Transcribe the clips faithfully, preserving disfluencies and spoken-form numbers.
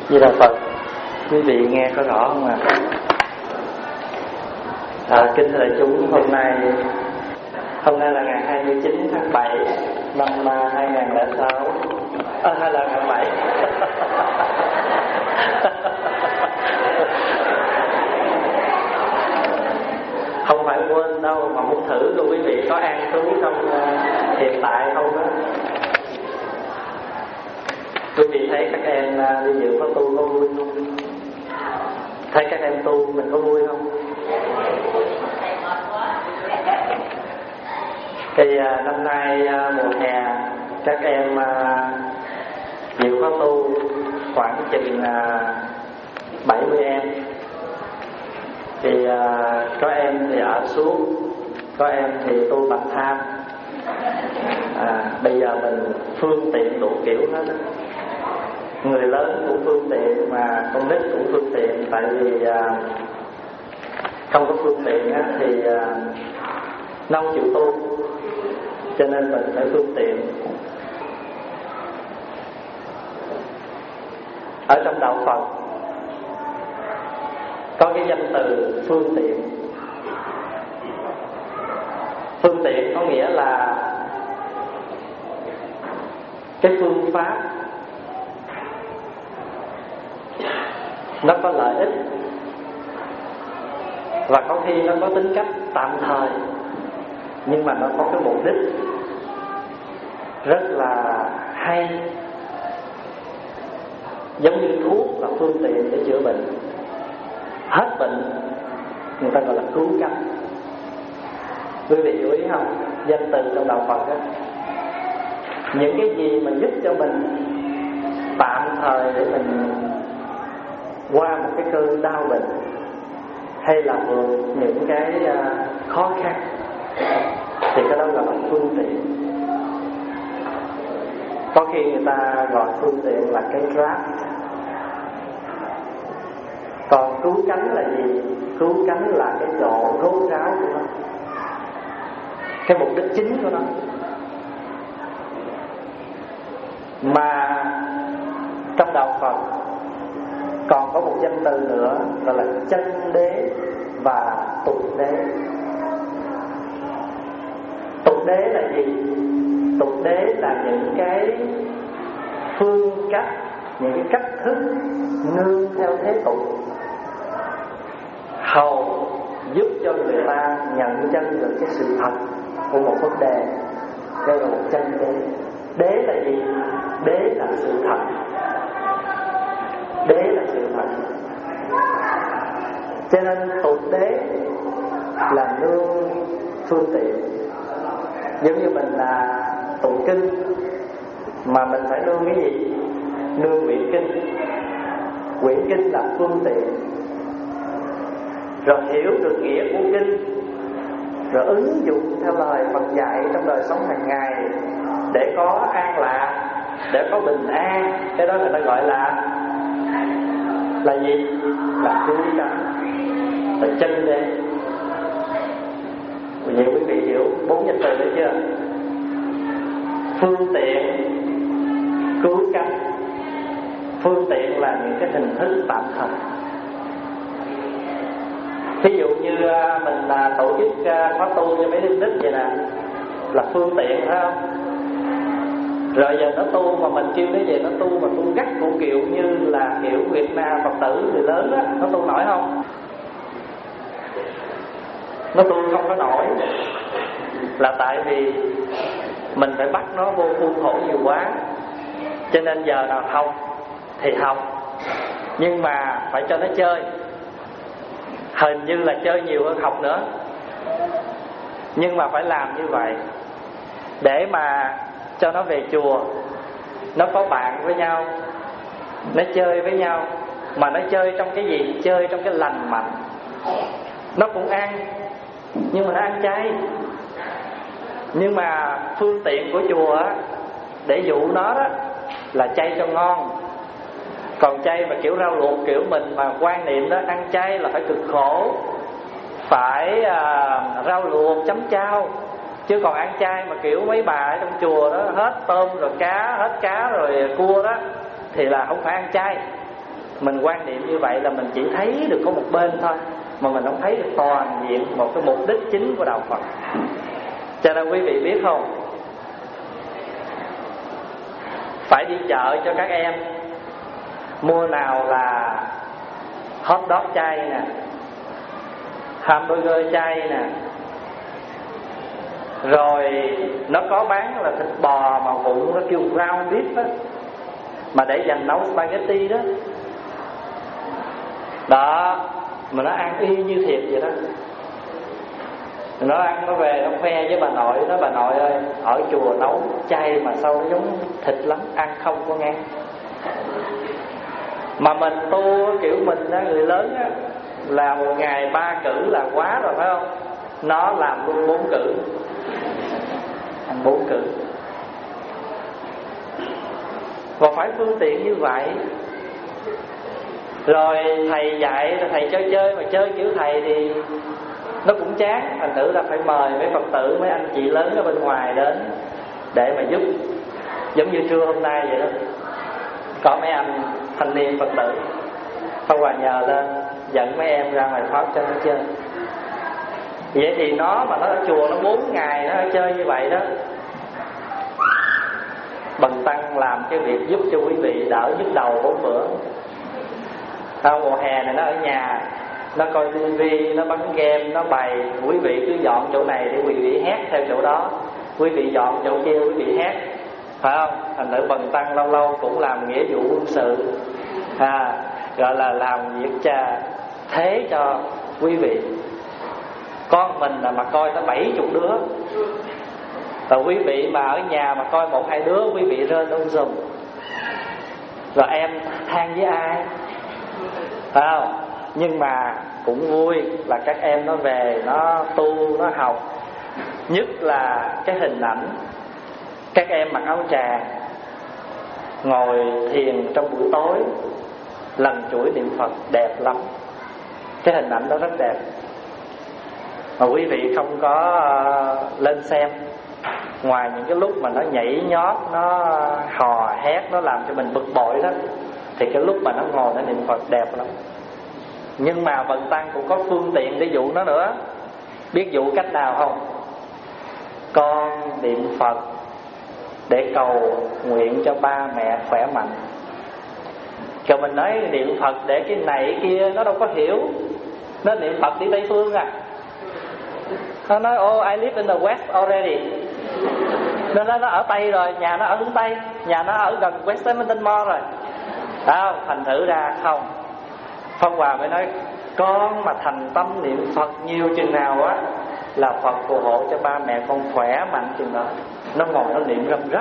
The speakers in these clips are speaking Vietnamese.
Như là Phật, quý vị nghe có rõ không ạ? À? À, kính thưa đại chúng, hôm nay hôm nay là ngày hai mươi chín tháng bảy năm hai nghìn lẻ sáu, à, hay là ngày bảy. Không phải quên đâu, mà muốn thử luôn quý vị có an trú trong uh, hiện tại không đó. Quý vị thấy các em uh, đi dự khóa tu có vui không? Thấy các em tu mình có vui không? Thì uh, năm nay uh, mùa hè các em uh, dự khóa tu khoảng chừng uh, bảy mươi em. Thì uh, có em thì ở xuống, có em thì tu bạch tham. À, bây giờ mình phương tiện đủ kiểu hết. Người lớn cũng phương tiện mà con nít cũng phương tiện. Tại vì uh, không có phương tiện á, thì uh, nó không chịu tu, cho nên mình phải phương tiện. Ở trong đạo Phật có cái danh từ phương tiện. Phương tiện có nghĩa là cái phương pháp nó có lợi ích, và có khi nó có tính cách tạm thời, nhưng mà nó có cái mục đích rất là hay. Giống như thuốc là phương tiện để chữa bệnh, hết bệnh người ta gọi là cứu cánh. Quý vị chú ý không? Danh từ trong đạo Phật đó, những cái gì mà giúp cho mình tạm thời để mình qua một cái cơn đau bệnh, hay là vượt những cái khó khăn, thì cái đó là một phương tiện. Có khi người ta gọi phương tiện là cái Grab. Còn cứu cánh là gì? Cứu cánh là cái độ rốt ráo của nó, cái mục đích chính của nó. Mà trong đạo Phật còn có một danh từ nữa, gọi là chân đế và tục đế. Tục đế là gì? Tục đế là những cái phương cách, những cái cách thức nương theo thế tục, hầu giúp cho người ta nhận chân được cái sự thật của một vấn đề. Đây là một chân đế. Đế là gì? Đế là sự thật. Đế là sự thật. Cho nên tục đế là nương phương tiện. Giống như mình là tụng kinh, mà mình phải nương cái gì? Nương quyển kinh. Quyển kinh là phương tiện. Rồi hiểu được nghĩa của kinh, rồi ứng dụng theo lời Phật dạy trong đời sống hàng ngày để có an lạc, để có bình an. Cái đó người ta gọi là là gì? Là cứu cánh, là chân đế. Vậy quý vị hiểu bốn danh từ đấy chưa? Phương tiện, cứu cánh. Phương tiện là những cái hình thức tạm thời. Ví dụ như mình tổ chức khóa tu cho mấy đứa nít vậy nè, là phương tiện phải không? Rồi giờ nó tu mà mình kêu nó về nó tu mà tu gắt cụ kiểu như là kiểu Việt Nam Phật tử người lớn á, nó tu nổi không? Nó tu không có nổi. Là tại vì mình phải bắt nó vô khuôn khổ nhiều quá. Cho nên giờ nào học thì học, nhưng mà phải cho nó chơi. Hình như là chơi nhiều hơn học nữa, nhưng mà phải làm như vậy để mà cho nó về chùa, nó có bạn với nhau, nó chơi với nhau. Mà nó chơi trong cái gì? Chơi trong cái lành mạnh. Nó cũng ăn, nhưng mà nó ăn chay. Nhưng mà phương tiện của chùa á, để dụ nó đó là chay cho ngon. Còn chay mà kiểu rau luộc kiểu mình mà quan niệm đó, ăn chay là phải cực khổ, phải à, rau luộc chấm chao. Chứ còn ăn chay mà kiểu mấy bà ở trong chùa đó hết tôm rồi cá, hết cá rồi cua đó, thì là không phải ăn chay. Mình quan niệm như vậy là mình chỉ thấy được có một bên thôi, mà mình không thấy được toàn diện một cái mục đích chính của đạo Phật. Cho nên quý vị biết không, phải đi chợ cho các em, mua nào là hot dog chay nè, hamburger chay nè, rồi nó có bán là thịt bò mà vụn nó kêu ground beef á, mà để dành nấu spaghetti đó. Đó, mà nó ăn y như thiệt vậy đó. Nó ăn, nó về nó khoe với bà nội, nói bà nội ơi, ở chùa nấu chay mà sao nó giống thịt lắm, ăn không có ngang. Mà mình tu kiểu mình á, người lớn á, là một ngày ba cử là quá rồi phải không? Nó làm luôn bốn cử, ăn bốn cử. Và phải phương tiện như vậy. Rồi thầy dạy, thầy chơi chơi mà chơi kiểu thầy thì nó cũng chán, thành thử là phải mời mấy Phật tử, mấy anh chị lớn ở bên ngoài đến để mà giúp. Giống như trưa hôm nay vậy đó, có mấy anh thanh niên Phật tử, Pháp Hòa nhờ lên dẫn mấy em ra ngoài Pháp cho nó chơi. Vậy thì nó mà nó ở chùa nó bốn ngày nó ở chơi như vậy đó, bần tăng làm cái việc giúp cho quý vị đỡ nhức đầu bốn bữa. À, mùa hè này nó ở nhà, nó coi tivi, nó bắn game, nó bày. Quý vị cứ dọn chỗ này để quý vị hét theo chỗ đó, quý vị dọn chỗ kia quý vị hét, phải không? Thành thử bần tăng lâu lâu cũng làm nghĩa vụ quân sự, à, gọi là làm việc cha thế cho quý vị. Con mình là mà coi tới bảy chục đứa, và quý vị mà ở nhà mà coi một hai đứa, quý vị rơi đông dùm. Rồi em than với ai? Phải không? Nhưng mà cũng vui là các em nó về, nó tu, nó học. Nhất là cái hình ảnh các em mặc áo tràng ngồi thiền trong buổi tối, lần chuỗi niệm Phật đẹp lắm. Cái hình ảnh đó rất đẹp. Mà quý vị không có uh, lên xem, ngoài những cái lúc mà nó nhảy nhót, nó hò hét, nó làm cho mình bực bội đó, thì cái lúc mà nó ngồi nó niệm Phật đẹp lắm. Nhưng mà bần tăng cũng có phương tiện để dụ nó nữa. Biết dụ cách nào không? Con niệm Phật để cầu nguyện cho ba mẹ khỏe mạnh. Rồi mình nói niệm Phật để cái này cái kia, nó đâu có hiểu. Nó niệm Phật đi Tây Phương à. Nó nói oh I live in the West already. Nó nói nó ở Tây rồi, nhà nó ở hướng Tây, nhà nó ở gần Westminster Mall rồi. Đó, thành thử ra không. Pháp Hòa mới nói con mà thành tâm niệm Phật nhiều chừng nào á, là Phật phù hộ cho ba mẹ con khỏe mạnh chừng đó. Nó ngồi nó niệm răm rắp,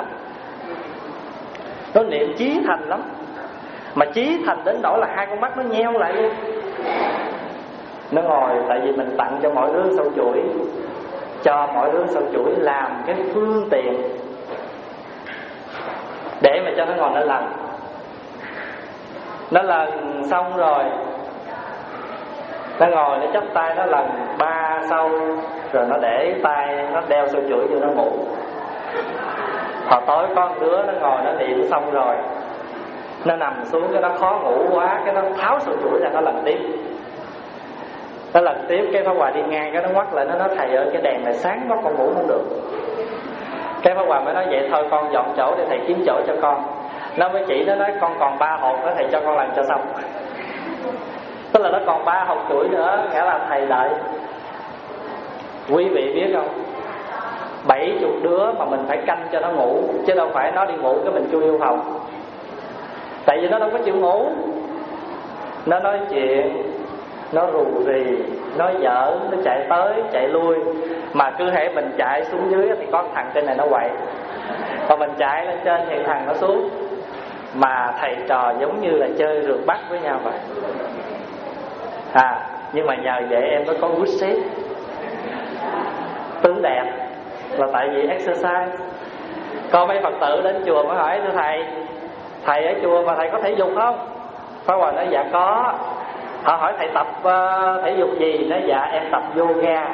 nó niệm chí thành lắm. Mà chí thành đến nỗi là hai con mắt nó nheo lại luôn. Nó ngồi, tại vì mình tặng cho mỗi đứa sâu chuỗi, cho mỗi đứa sâu chuỗi làm cái phương tiện để mà cho nó ngồi nó lần. Nó lần xong rồi, nó ngồi nó chắp tay nó lần ba sâu, rồi nó để tay nó đeo sâu chuỗi vô nó ngủ. Hồi tối có một đứa nó ngồi nó niệm xong rồi, nó nằm xuống cái nó khó ngủ quá, cái nó tháo sâu chuỗi ra nó lần tiếp. Nó lần tiếp cái Pháp Hòa đi ngang cái nó ngoắt lại, nó nói thầy ơi cái đèn này sáng quá con ngủ không được. Cái Pháp Hòa mới nói vậy thôi con dọn chỗ để thầy kiếm chỗ cho con. Nó mới chỉ nó nói con còn ba hộp nữa, thầy cho con làm cho xong. Tức là nó còn ba hộp chuỗi nữa, nghĩa là thầy đợi. Quý vị biết không, bảy chục đứa mà mình phải canh cho nó ngủ, chứ đâu phải nó đi ngủ cái mình chui vô phòng. Tại vì nó đâu có chịu ngủ. Nó nói chuyện, nó rù rì, nó giỡn, nó chạy tới chạy lui. Mà cứ hễ mình chạy xuống dưới thì có thằng trên này nó quậy, còn mình chạy lên trên thì thằng nó xuống. Mà thầy trò giống như là chơi rượt bắt với nhau vậy. À, nhưng mà nhờ vậy em mới có good shape, tướng đẹp, là tại vì exercise. Có mấy Phật tử đến chùa mới hỏi thưa thầy, thầy ở chùa mà thầy có thể dục không? Pháp Hòa nói dạ có. Họ hỏi thầy tập uh, thể dục gì? Nói dạ em tập yoga.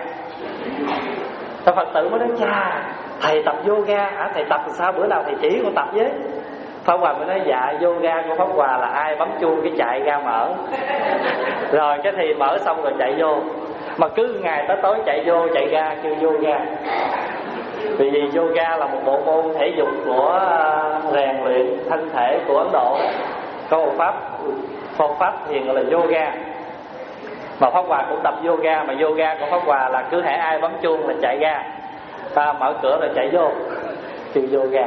Thì Phật tử mới nói cha, thầy tập yoga hả? Thầy tập sao bữa nào thầy chỉ con tập với. Pháp Hòa mới nói dạ yoga của Pháp Hòa là ai bấm chuông cái chạy ra mở. Rồi cái thì mở xong rồi chạy vô. Mà cứ ngày tới tối chạy vô chạy ra kêu yoga. Vì vì yoga là một bộ môn thể dục của rèn luyện thân thể của Ấn Độ. Có một pháp phương pháp thiền gọi là yoga. Mà Pháp Hòa cũng tập yoga. Mà yoga của Pháp Hòa là cứ hễ ai bấm chuông là chạy ra, ta mở cửa rồi chạy vô, kêu yoga.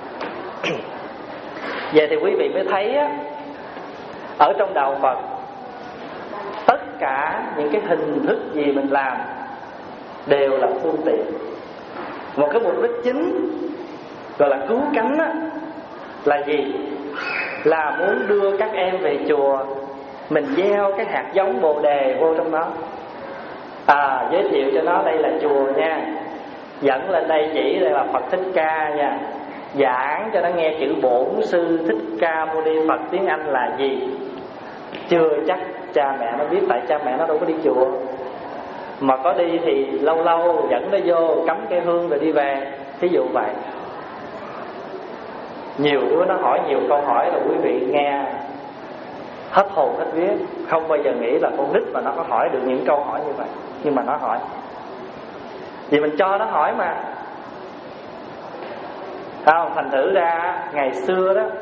Vậy thì quý vị mới thấy á, ở trong đạo Phật tất cả những cái hình thức gì mình làm đều là phương tiện. Một cái mục đích chính gọi là cứu cánh á, là gì? Là muốn đưa các em về chùa, mình gieo cái hạt giống Bồ Đề vô trong nó. À, giới thiệu cho nó đây là chùa nha, dẫn lên đây chỉ đây là Phật Thích Ca nha, giảng cho nó nghe chữ Bổn Sư Thích Ca Mâu Ni Phật tiếng Anh là gì. Chưa chắc cha mẹ nó biết, tại cha mẹ nó đâu có đi chùa. Mà có đi thì lâu lâu dẫn nó vô cắm cây hương rồi đi về, thí dụ vậy. Nhiều đứa nó hỏi nhiều câu hỏi là quý vị nghe hết hồn hết vía, không bao giờ nghĩ là con nít mà nó có hỏi được những câu hỏi như vậy. Nhưng mà nó hỏi, vì mình cho nó hỏi mà. Không, thành thử ra ngày xưa đó,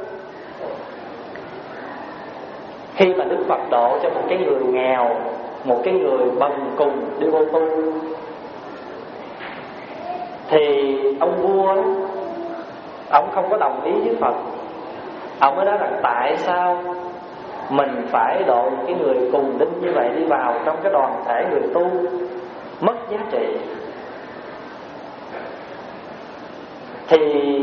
khi mà Đức Phật độ cho một cái người nghèo, một cái người bần cùng đi vô tu, thì ông vua ông không có đồng ý với Phật. Ông mới nói rằng tại sao mình phải độ những cái người cùng đinh như vậy đi vào trong cái đoàn thể người tu, mất giá trị. Thì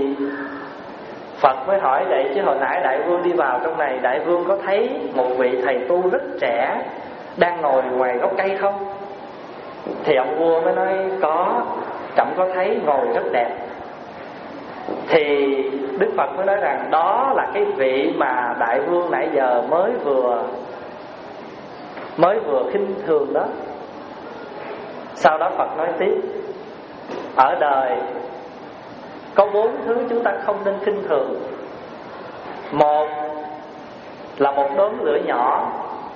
Phật mới hỏi vậy chứ hồi nãy đại vương đi vào trong này, đại vương có thấy một vị thầy tu rất trẻ đang ngồi ngoài gốc cây không? Thì ông vua mới nói có, trẫm có thấy ngồi rất đẹp. Thì Đức Phật mới nói rằng đó là cái vị mà đại vương nãy giờ mới vừa mới vừa khinh thường đó. Sau đó Phật nói tiếp, ở đời có bốn thứ chúng ta không nên khinh thường. Một là một đốm lửa nhỏ,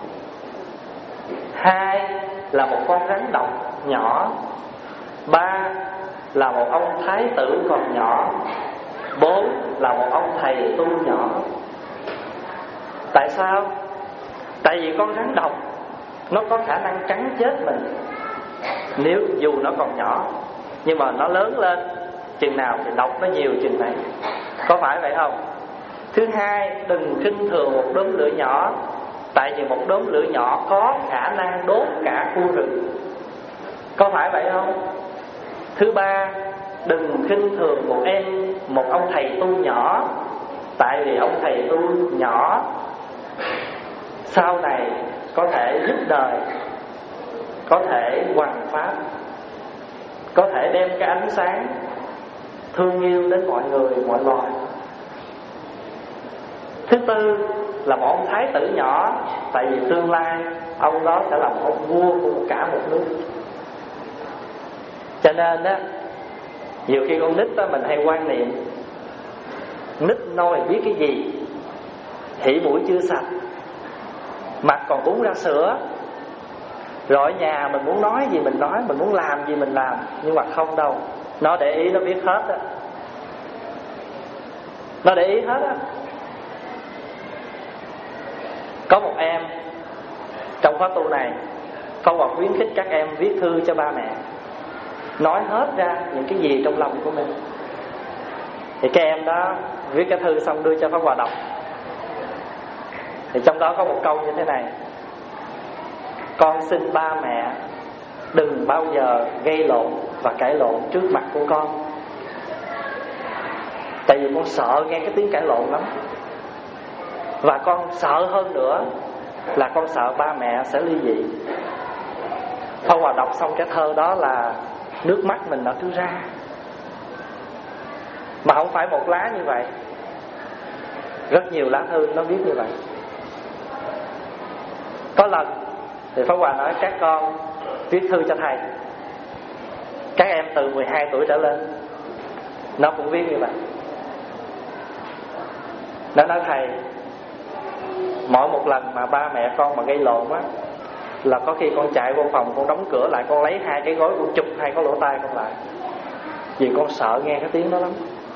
hai là một con rắn độc nhỏ, ba là một ông thái tử còn nhỏ, bốn là một ông thầy tu nhỏ. Tại sao? Tại vì con rắn độc nó có khả năng cắn chết mình nếu dù nó còn nhỏ, nhưng mà nó lớn lên chừng nào thì độc nó nhiều chừng này. Có phải vậy không? Thứ hai, đừng khinh thường một đốm lửa nhỏ, tại vì một đốm lửa nhỏ có khả năng đốt cả khu rừng. Có phải vậy không? Thứ ba, đừng khinh thường một em, một ông thầy tu nhỏ, tại vì ông thầy tu nhỏ sau này có thể giúp đời, có thể hoằng pháp, có thể đem cái ánh sáng thương yêu đến mọi người, mọi loài. Thứ tư là một ông thái tử nhỏ, tại vì tương lai ông đó sẽ là một ông vua của cả một nước. Cho nên á, nhiều khi con nít đó mình hay quan niệm nít nói biết cái gì, hỉ mũi chưa sạch, mặt còn búng ra sữa. Rồi ở nhà mình muốn nói gì mình nói, mình muốn làm gì mình làm. Nhưng mà không đâu, nó để ý, nó biết hết á. Nó để ý hết á. Có một em trong khóa tu này, Pháp Hòa khuyến khích các em viết thư cho ba mẹ, nói hết ra những cái gì trong lòng của mình. Thì các em đó viết cái thư xong đưa cho Pháp Hòa đọc. Thì trong đó có một câu như thế này: con xin ba mẹ đừng bao giờ gây lộn và cãi lộn trước mặt của con, tại vì con sợ nghe cái tiếng cãi lộn lắm. Và con sợ hơn nữa là con sợ ba mẹ sẽ ly dị. Pháp Hòa đọc xong cái thơ đó là nước mắt mình nó cứ ra. Mà không phải một lá như vậy, rất nhiều lá thư nó viết như vậy. Có lần thì Pháp Hòa nói các con viết thư cho thầy. Các em từ mười hai tuổi trở lên nó cũng viết như vậy. Nó nói thầy, mỗi một lần mà ba mẹ con mà gây lộn á, là có khi con chạy vô phòng, con đóng cửa lại, con lấy hai cái gối, con chụp hai cái lỗ tai con lại, vì con sợ nghe cái tiếng đó lắm.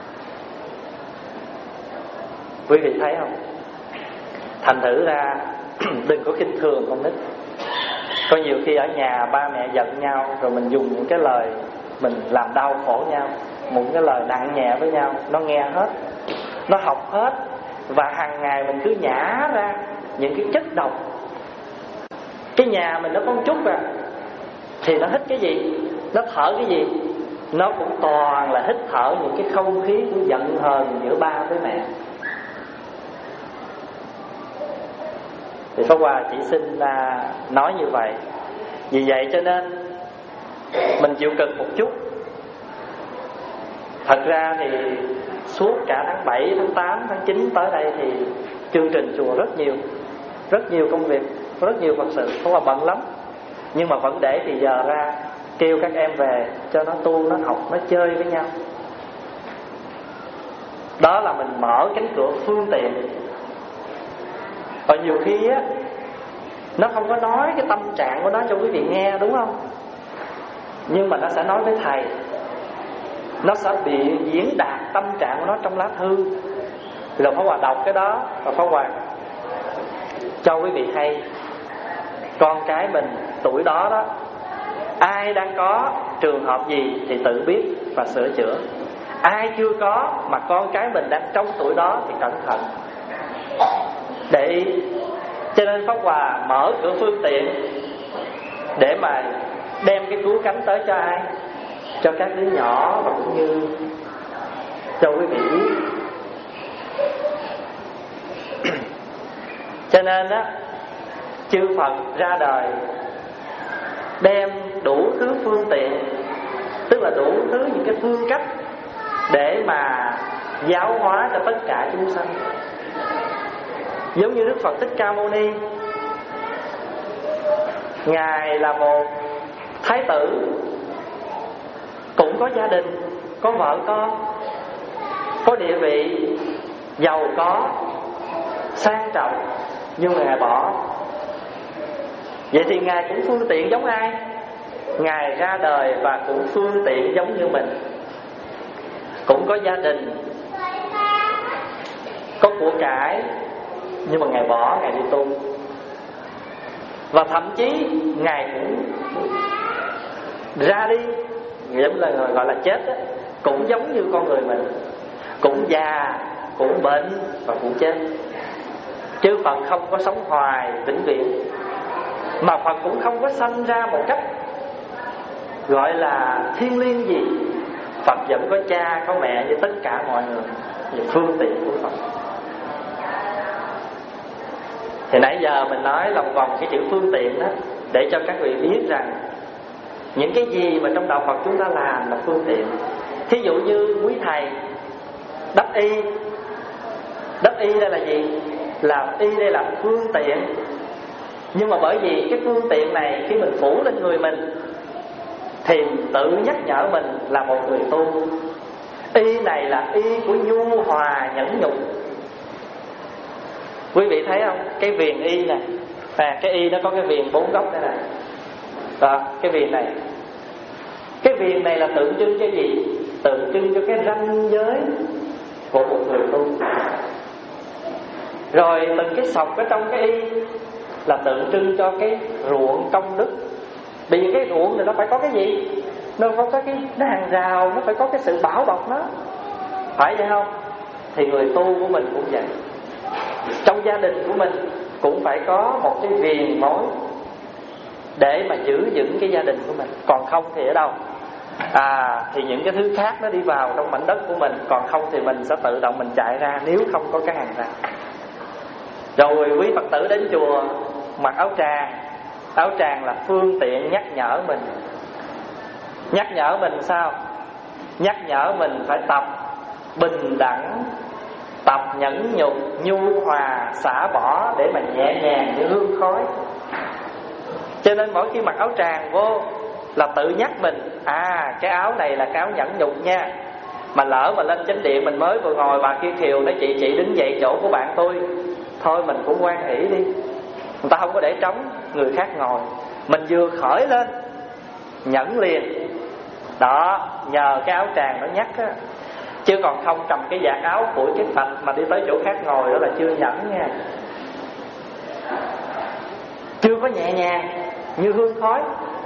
Quý vị thấy không? Thành thử ra đừng có khinh thường con nít. Có nhiều khi ở nhà ba mẹ giận nhau, rồi mình dùng những cái lời mình làm đau khổ nhau, một cái lời nặng nhẹ với nhau, nó nghe hết, nó học hết. Và hàng ngày mình cứ nhả ra những cái chất độc. Cái nhà mình nó có một chút à, thì nó hít cái gì, nó thở cái gì, nó cũng toàn là hít thở những cái không khí của giận hờn giữa ba với mẹ. Thì Pháp Hòa chỉ xin là nói như vậy. Vì vậy cho nên mình chịu cực một chút. Thật ra thì suốt cả tháng bảy, tháng tám, tháng chín tới đây thì chương trình chùa rất nhiều, rất nhiều công việc, rất nhiều Phật sự, Pháp Hòa bận lắm. Nhưng mà vẫn để thì giờ ra kêu các em về cho nó tu, nó học, nó chơi với nhau. Đó là mình mở cánh cửa phương tiện. Và nhiều khi á, nó không có nói cái tâm trạng của nó cho quý vị nghe, đúng không? Nhưng mà nó sẽ nói với thầy, nó sẽ bị diễn đạt tâm trạng của nó trong lá thư. Rồi Pháp Hòa đọc cái đó và Pháp Hòa cho quý vị hay, con cái mình tuổi đó đó, ai đang có trường hợp gì thì tự biết và sửa chữa. Ai chưa có mà con cái mình đang trong tuổi đó thì cẩn thận, để ý. Cho nên Pháp Hòa mở cửa phương tiện để mà đem cái cứu cánh tới cho ai? Cho các đứa nhỏ và cũng như cho quý vị biết. Cho nên á, chư Phật ra đời đem đủ thứ phương tiện, tức là đủ thứ những cái phương cách để mà giáo hóa cho tất cả chúng sanh. Giống như Đức Phật Thích Ca Mâu Ni, Ngài là một thái tử, cũng có gia đình, có vợ con, có địa vị, giàu có, sang trọng, nhưng mà Ngài bỏ. Vậy thì Ngài cũng phương tiện giống ai? Ngài ra đời và cũng phương tiện giống như mình, cũng có gia đình, có của cải, nhưng mà Ngài bỏ, Ngài đi tu. Và thậm chí Ngài cũng ra đi, giống là gọi là chết đó, cũng giống như con người mình, cũng già, cũng bệnh và cũng chết. Chứ Phật không có sống hoài vĩnh viễn, mà Phật cũng không có sanh ra một cách gọi là thiêng liêng gì. Phật vẫn có cha, có mẹ như tất cả mọi người, về phương tiện của Phật. Thì nãy giờ mình nói lòng vòng cái chữ phương tiện đó, để cho các vị biết rằng những cái gì mà trong đạo Phật chúng ta làm là phương tiện. Thí dụ như quý thầy đắp y, đắp y đây là gì? Là y đây là phương tiện. Nhưng mà bởi vì cái phương tiện này khi mình phủ lên người mình thì tự nhắc nhở mình là một người tu. Y này là y của nhu hòa nhẫn nhục. Quý vị thấy không? Cái viền y này, à, cái y nó có cái viền bốn góc đây này. Đó, cái viền này. Cái viền này là tượng trưng cho gì? Tượng trưng cho cái ranh giới của một người tu. Rồi từng cái sọc ở trong cái y là tượng trưng cho cái ruộng công đức. Bởi vì cái ruộng này nó phải có cái gì? Nó phải có cái nó hàng rào, nó phải có cái sự bảo bọc nó, phải vậy không? Thì người tu của mình cũng vậy. Trong gia đình của mình cũng phải có một cái viền mối để mà giữ vững cái gia đình của mình. Còn không thì ở đâu? À, thì những cái thứ khác nó đi vào trong mảnh đất của mình. Còn không thì mình sẽ tự động mình chạy ra, nếu không có cái hàng rào. Rồi quý Phật tử đến chùa mặc áo tràng. Áo tràng là phương tiện nhắc nhở mình. Nhắc nhở mình sao? Nhắc nhở mình phải tập bình đẳng, tập nhẫn nhục, nhu hòa, xả bỏ để mà nhẹ nhàng như hương khói. Cho nên mỗi khi mặc áo tràng vô là tự nhắc mình, à, cái áo này là cái áo nhẫn nhục nha. Mà lỡ mà lên chánh điện mình mới vừa ngồi, bà kia Kiều nói chị chị đứng dậy chỗ của bạn tôi, thôi mình cũng hoan hỷ đi, người ta không có để trống người khác ngồi, mình vừa khởi lên nhẫn liền. Đó, nhờ cái áo tràng nó nhắc á, chứ còn không cầm cái vạt áo của cái Phật mà đi tới chỗ khác ngồi đó là chưa nhẫn nha. Chưa có nhẹ nhàng như hương khói.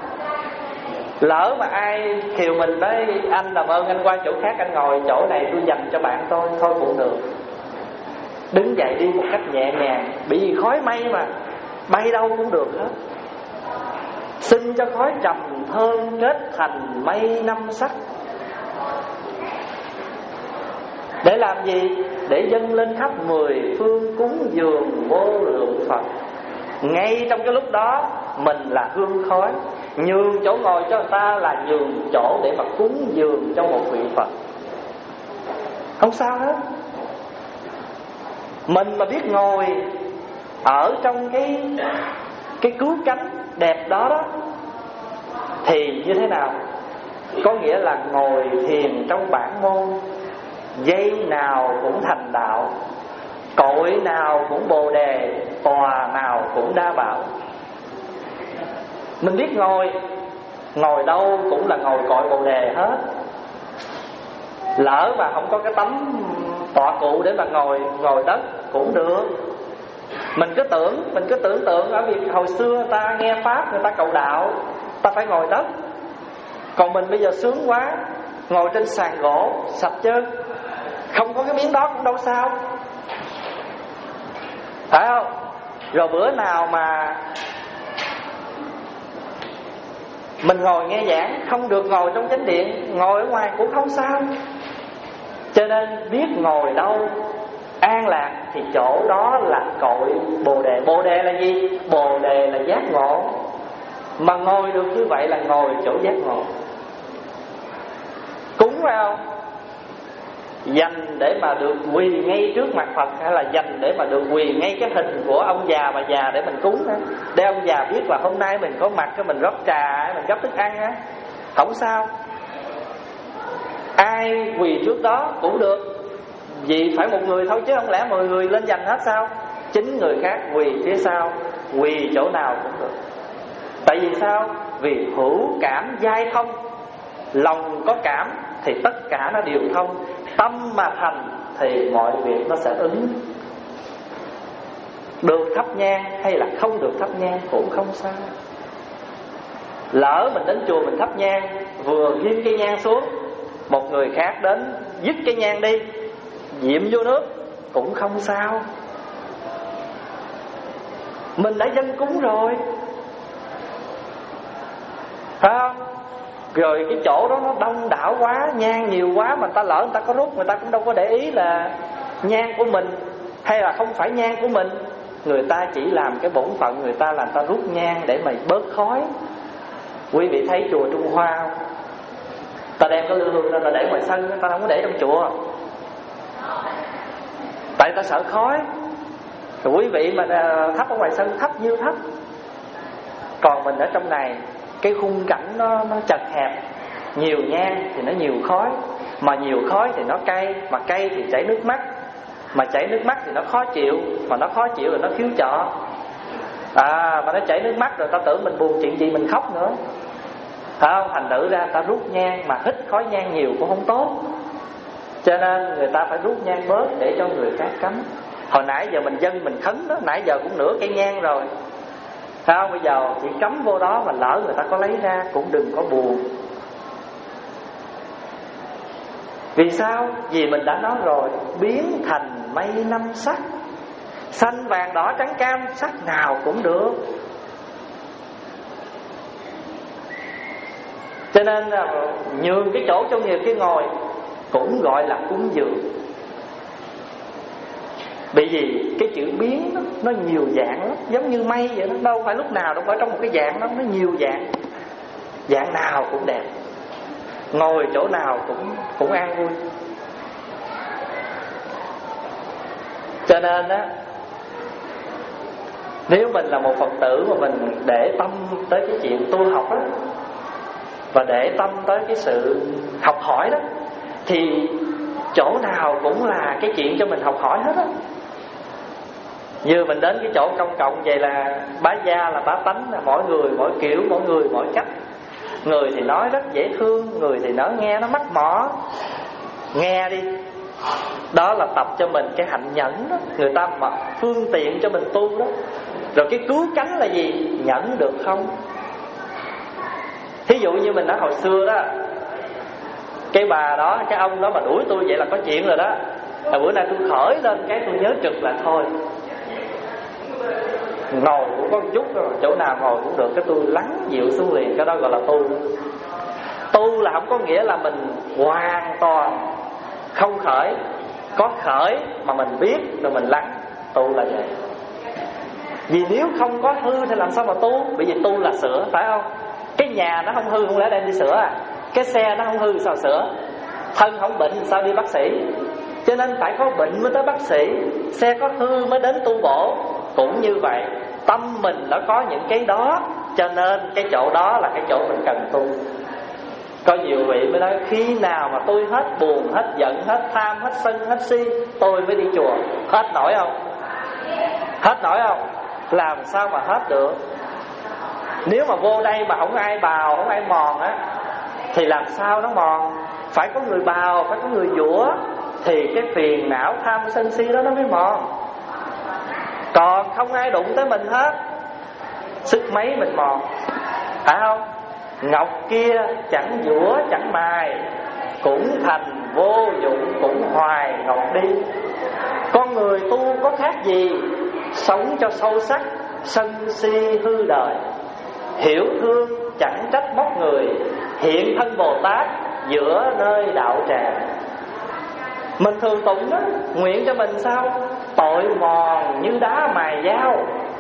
Lỡ mà ai khiều mình nói anh làm ơn anh qua chỗ khác anh ngồi, chỗ này tôi dành cho bạn tôi, thôi cũng được. Đứng dậy đi một cách nhẹ nhàng, bị vì khói mây mà, bay đâu cũng được hết. Xin cho khói trầm thơm kết thành mây năm sắc. Để làm gì? Để dâng lên khắp mười phương cúng dường vô lượng Phật. Ngay trong cái lúc đó mình là hương khói, nhường chỗ ngồi cho người ta là nhường chỗ để mà cúng dường cho một vị Phật. Không sao hết. Mình mà biết ngồi ở trong cái cái cứu cánh đẹp đó đó thì như thế nào? Có nghĩa là ngồi thiền trong bản môn, giây nào cũng thành đạo, cội nào cũng bồ đề, tòa nào cũng đa bảo. Mình biết ngồi, ngồi đâu cũng là ngồi cội bồ đề hết. Lỡ mà không có cái tấm tọa cụ để mà ngồi, ngồi đất cũng được. Mình cứ tưởng, mình cứ tưởng tượng ở việc hồi xưa người ta nghe pháp, người ta cầu đạo, ta phải ngồi đất. Còn mình bây giờ sướng quá, ngồi trên sàn gỗ sạch trơn, không có cái miếng đó cũng đâu sao, phải không? Rồi bữa nào mà mình ngồi nghe giảng, không được ngồi trong chánh điện, ngồi ở ngoài cũng không sao. Cho nên biết ngồi đâu an lạc thì chỗ đó là cội bồ đề. Bồ đề là gì? Bồ đề là giác ngộ. Mà ngồi được như vậy là ngồi chỗ giác ngộ. Cúng phải không? Dành để mà được quỳ ngay trước mặt Phật, hay là dành để mà được quỳ ngay cái hình của ông già bà già để mình cúng á, để ông già biết là hôm nay mình có mặt, cái mình rót trà, mình gấp thức ăn á, không sao. Ai quỳ trước đó cũng được, vì phải một người thôi chứ không lẽ mười người lên dành hết sao? Chín người khác quỳ phía sau, quỳ chỗ nào cũng được. Tại vì sao? Vì hữu cảm giai thông. Lòng có cảm thì tất cả nó đều thông. Tâm mà thành thì mọi việc nó sẽ ứng. Được thắp nhang hay là không được thắp nhang cũng không sao. Lỡ mình đến chùa mình thắp nhang, vừa ghim cây nhang xuống, một người khác đến dứt cây nhang đi, diệm vô nước cũng không sao. Mình đã dâng cúng rồi, phải không? Rồi cái chỗ đó nó đông đảo quá, nhang nhiều quá, mà người ta lỡ người ta có rút, người ta cũng đâu có để ý là nhang của mình hay là không phải nhang của mình. Người ta chỉ làm cái bổn phận người ta là người ta rút nhang để mà bớt khói. Quý vị thấy chùa Trung Hoa không? Ta đem cái lư hương ra ta để ngoài sân, ta không có để trong chùa, tại ta sợ khói. Rồi quý vị mà thắp ở ngoài sân thắp như thắp. Còn mình ở trong này, cái khung cảnh nó, nó chật hẹp, nhiều nhang thì nó nhiều khói, mà nhiều khói thì nó cay, mà cay thì chảy nước mắt, mà chảy nước mắt thì nó khó chịu, mà nó khó chịu rồi nó khiếu trọ. À, mà nó chảy nước mắt rồi ta tưởng mình buồn chuyện gì mình khóc nữa, phải không? Thành thử ra ta rút nhang, mà hít khói nhang nhiều cũng không tốt. Cho nên người ta phải rút nhang bớt để cho người khác cấm. Hồi nãy giờ mình dâng mình khấn đó, nãy giờ cũng nửa cây nhang rồi, phải không? Bây giờ chỉ cắm vô đó, mà lỡ người ta có lấy ra cũng đừng có buồn. Vì sao? Vì mình đã nói rồi, biến thành mây năm sắc, xanh vàng đỏ trắng cam, sắc nào cũng được. Cho nên nhường cái chỗ cho người kia ngồi cũng gọi là cúng dường. Bởi vì cái chữ biến đó, nó nhiều dạng lắm, giống như mây vậy đó, đâu phải lúc nào đâu phải trong một cái dạng đó, nó nhiều dạng, dạng nào cũng đẹp, ngồi chỗ nào cũng cũng an vui. Cho nên á, nếu mình là một Phật tử mà mình để tâm tới cái chuyện tu học á, và để tâm tới cái sự học hỏi đó, thì chỗ nào cũng là cái chuyện cho mình học hỏi hết á. Như mình đến cái chỗ công cộng vậy là bá gia là bá tánh, là mỗi người mỗi kiểu, mỗi người mỗi cách. Người thì nói rất dễ thương, người thì nói nghe nó mắc mỏ. Nghe đi, đó là tập cho mình cái hạnh nhẫn đó. Người ta mà phương tiện cho mình tu đó. Rồi cái cứu cánh là gì? Nhẫn được không? Thí dụ như mình nói hồi xưa đó, cái bà đó, cái ông đó mà đuổi tôi vậy là có chuyện rồi đó. Là bữa nay tôi khởi lên cái tôi nhớ trực là thôi, ngồi cũng có một chút rồi, chỗ nào ngồi cũng được, cái tôi lắng dịu xuống liền. Cái đó gọi là tu. Tu là không có nghĩa là mình hoàn toàn không khởi, có khởi mà mình biết rồi mình lắng. Tu là vậy. Vì nếu không có hư thì làm sao mà tu? Bởi vì tu là sửa, phải không? Cái nhà nó không hư không lẽ đem đi sửa à? Cái xe nó không hư sao sửa? Thân không bệnh sao đi bác sĩ? Cho nên phải có bệnh mới tới bác sĩ, xe có hư mới đến tu bổ. Cũng như vậy, tâm mình nó có những cái đó, cho nên cái chỗ đó là cái chỗ mình cần tu. Có nhiều vị mới nói khi nào mà tôi hết buồn, hết giận, hết tham, hết sân, hết si, tôi mới đi chùa. Hết nổi không? Hết nổi không? Làm sao mà hết được? Nếu mà vô đây mà không ai bào, không ai mòn á, thì làm sao nó mòn? Phải có người bào, phải có người dũa, thì cái phiền não tham sân si đó nó mới mòn. Còn không ai đụng tới mình hết, sức mấy mình mòn, phải không? Ngọc kia chẳng dũa chẳng mài, cũng thành vô dụng cũng hoài ngọc đi. Con người tu có khác gì? Sống cho sâu sắc, sân si hư đời. Hiểu thương chẳng trách móc người, hiện thân Bồ Tát giữa nơi đạo tràng. Mình thường tụng đó, nguyện cho mình sao? Tội mòn như đá mài dao.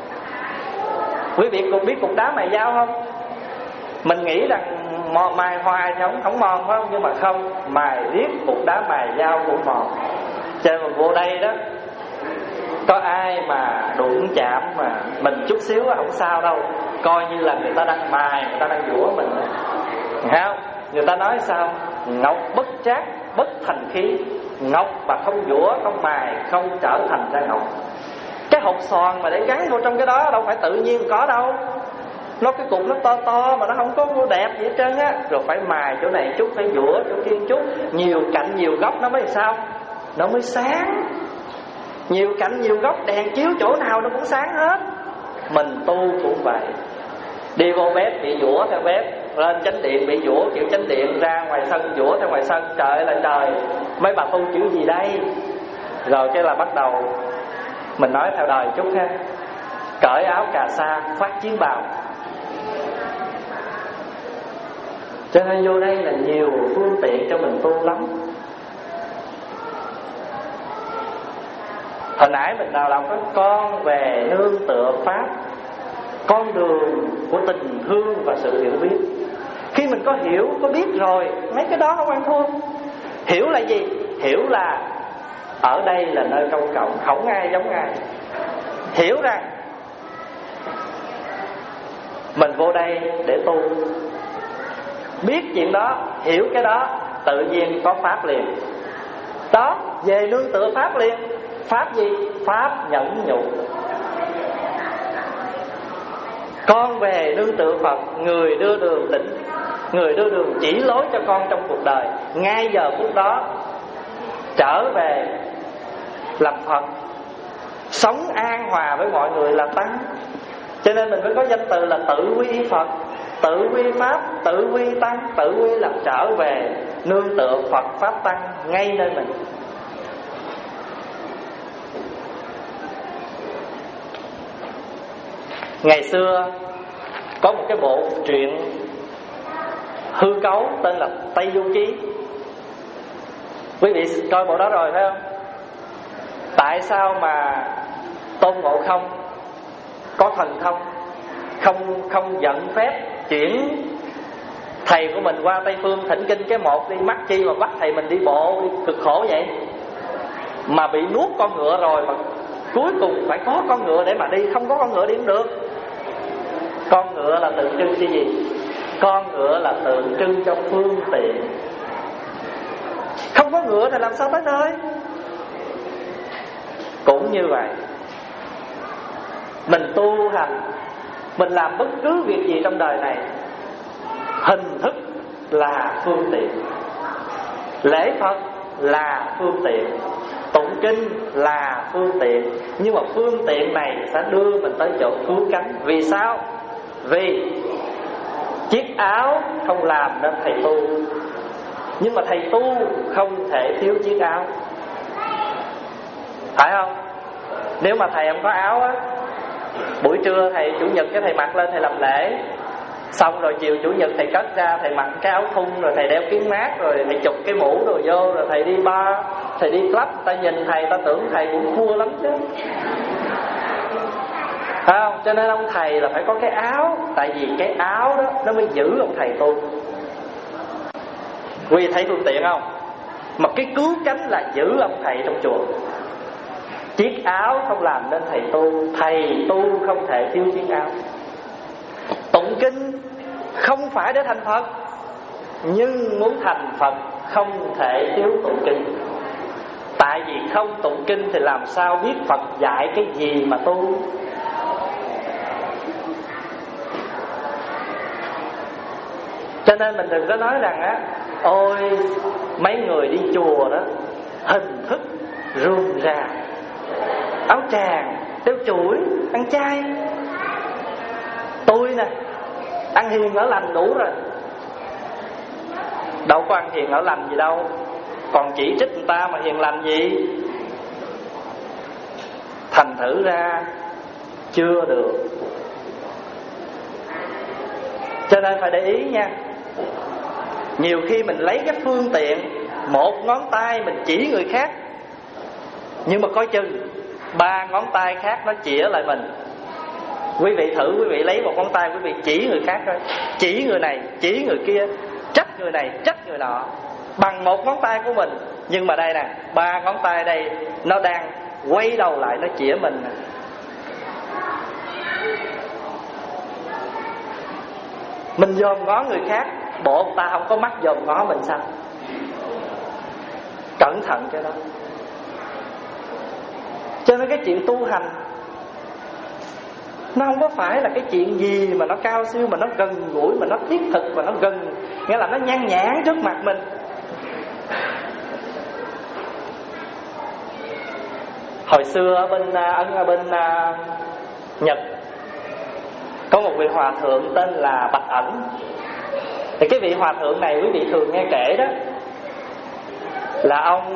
Quý vị cũng biết cục đá mài dao không? Mình nghĩ rằng mài hoài thì không, không mòn phải không? Nhưng mà không, mài riết cục đá mài dao cũng mòn. Cho nên mình vô đây đó, có ai mà đụng chạm mà mình chút xíu không sao đâu, coi như là người ta đang mài, người ta đang dũa mình, thấy không? Người ta nói sao? Ngọc bất trác bất thành khí. Ngọc mà không dũa, không mài, không trở thành ra ngọc. Cái hột xoàn mà để gắn vô trong cái đó đâu phải tự nhiên có đâu. Nó cái cục nó to to mà nó không có đẹp gì hết trơn á. Rồi phải mài chỗ này chút, phải dũa chỗ kia chút, nhiều cạnh nhiều góc nó mới sao? Nó mới sáng. Nhiều cạnh nhiều góc, đèn chiếu chỗ nào nó cũng sáng hết. Mình tu cũng vậy. Đi vô bếp bị dũa theo bếp, lên chánh điện bị dũa kiểu chánh điện, ra ngoài sân dũa theo ngoài sân. Trời ơi là trời, mấy bà tu chữ gì đây? Rồi cái là bắt đầu mình nói theo đời chút ha, cởi áo cà sa khoác chiến bào. Cho nên vô đây là nhiều phương tiện cho mình tu lắm. Hồi nãy mình đào đọc có con về nương tựa Pháp, con đường của tình thương và sự hiểu biết. Khi mình có hiểu, có biết rồi, mấy cái đó không ăn thua. Hiểu là gì? Hiểu là ở đây là nơi công cộng, không ai giống ai. Hiểu rằng mình vô đây để tu, biết chuyện đó, hiểu cái đó, tự nhiên có Pháp liền. Đó, về nương tựa Pháp liền. Pháp gì? Pháp nhẫn nhục. Con về nương tựa Phật, người đưa đường tỉnh, người đưa đường chỉ lối cho con trong cuộc đời. Ngay giờ phút đó trở về làm Phật, sống an hòa với mọi người là Tăng. Cho nên mình mới có danh từ là tự quy Phật, tự quy Pháp, tự quy Tăng. Tự quy là trở về nương tựa Phật Pháp Tăng ngay nơi mình. Ngày xưa có một cái bộ truyện hư cấu tên là Tây Du Ký. Quý vị coi bộ đó rồi phải không? Tại sao mà Tôn Ngộ Không có thần thông, không không giận phép chuyển thầy của mình qua Tây Phương thỉnh kinh cái một đi, mắc chi mà bắt thầy mình đi bộ đi cực khổ vậy? Mà bị nuốt con ngựa rồi mà cuối cùng phải có con ngựa để mà đi, không có con ngựa đi không được. Con ngựa là tượng trưng cho gì? Con ngựa là tượng trưng cho phương tiện. Không có ngựa thì làm sao tới nơi. Cũng như vậy, mình tu hành, mình làm bất cứ việc gì trong đời này, hình thức là phương tiện, lễ Phật là phương tiện, tụng kinh là phương tiện. Nhưng mà phương tiện này sẽ đưa mình tới chỗ cứu cánh. Vì sao? Vì chiếc áo không làm nên thầy tu, nhưng mà thầy tu không thể thiếu chiếc áo, phải không? Nếu mà thầy không có áo á, buổi trưa thầy chủ nhật cái thầy mặc lên thầy làm lễ, xong rồi chiều chủ nhật thầy cất ra, thầy mặc cái áo thun, rồi thầy đeo kính mát, rồi thầy chụp cái mũ rồi vô, rồi thầy đi bar, thầy đi club, ta nhìn thầy ta tưởng thầy cũng thua lắm chứ, phải không? Cho nên ông thầy là phải có cái áo, tại vì cái áo đó nó mới giữ ông thầy tu. Quý vị thấy phương tiện không? Mà cái cứu cánh là giữ ông thầy trong chùa. Chiếc áo không làm nên thầy tu, thầy tu không thể thiếu chiếc áo. Tụng kinh không phải để thành Phật, nhưng muốn thành Phật không thể thiếu tụng kinh. Tại vì không tụng kinh thì làm sao biết Phật dạy cái gì mà tu. Cho nên mình đừng có nói rằng á, ôi mấy người đi chùa đó hình thức rườm rà, áo tràng, đeo chuỗi, ăn chay. Tôi nè, ăn hiền ở lành đủ rồi, đâu có ăn hiền ở lành gì đâu, còn chỉ trích người ta mà hiền lành gì. Thành thử ra chưa được. Cho nên phải để ý nha. Nhiều khi mình lấy cái phương tiện, một ngón tay mình chỉ người khác, nhưng mà coi chừng ba ngón tay khác nó chĩa lại mình. Quý vị thử, quý vị lấy một ngón tay quý vị chỉ người khác thôi, chỉ người này, chỉ người kia, trách người này, trách người nọ, bằng một ngón tay của mình. Nhưng mà đây nè, ba ngón tay đây nó đang quay đầu lại, nó chĩa mình nè. Mình dòm ngó người khác, bộ người ta không có mắt dòm ngó mình sao? Cẩn thận cho đó. Cho nên cái chuyện tu hành nó không có phải là cái chuyện gì mà nó cao siêu, mà nó gần gũi, mà nó thiết thực, mà nó gần, nghĩa là nó nhan nhản trước mặt mình. Hồi xưa ở bên ấn ở bên Nhật có một vị hòa thượng tên là Bạch Ẩn. Thì cái vị hòa thượng này quý vị thường nghe kể đó, là ông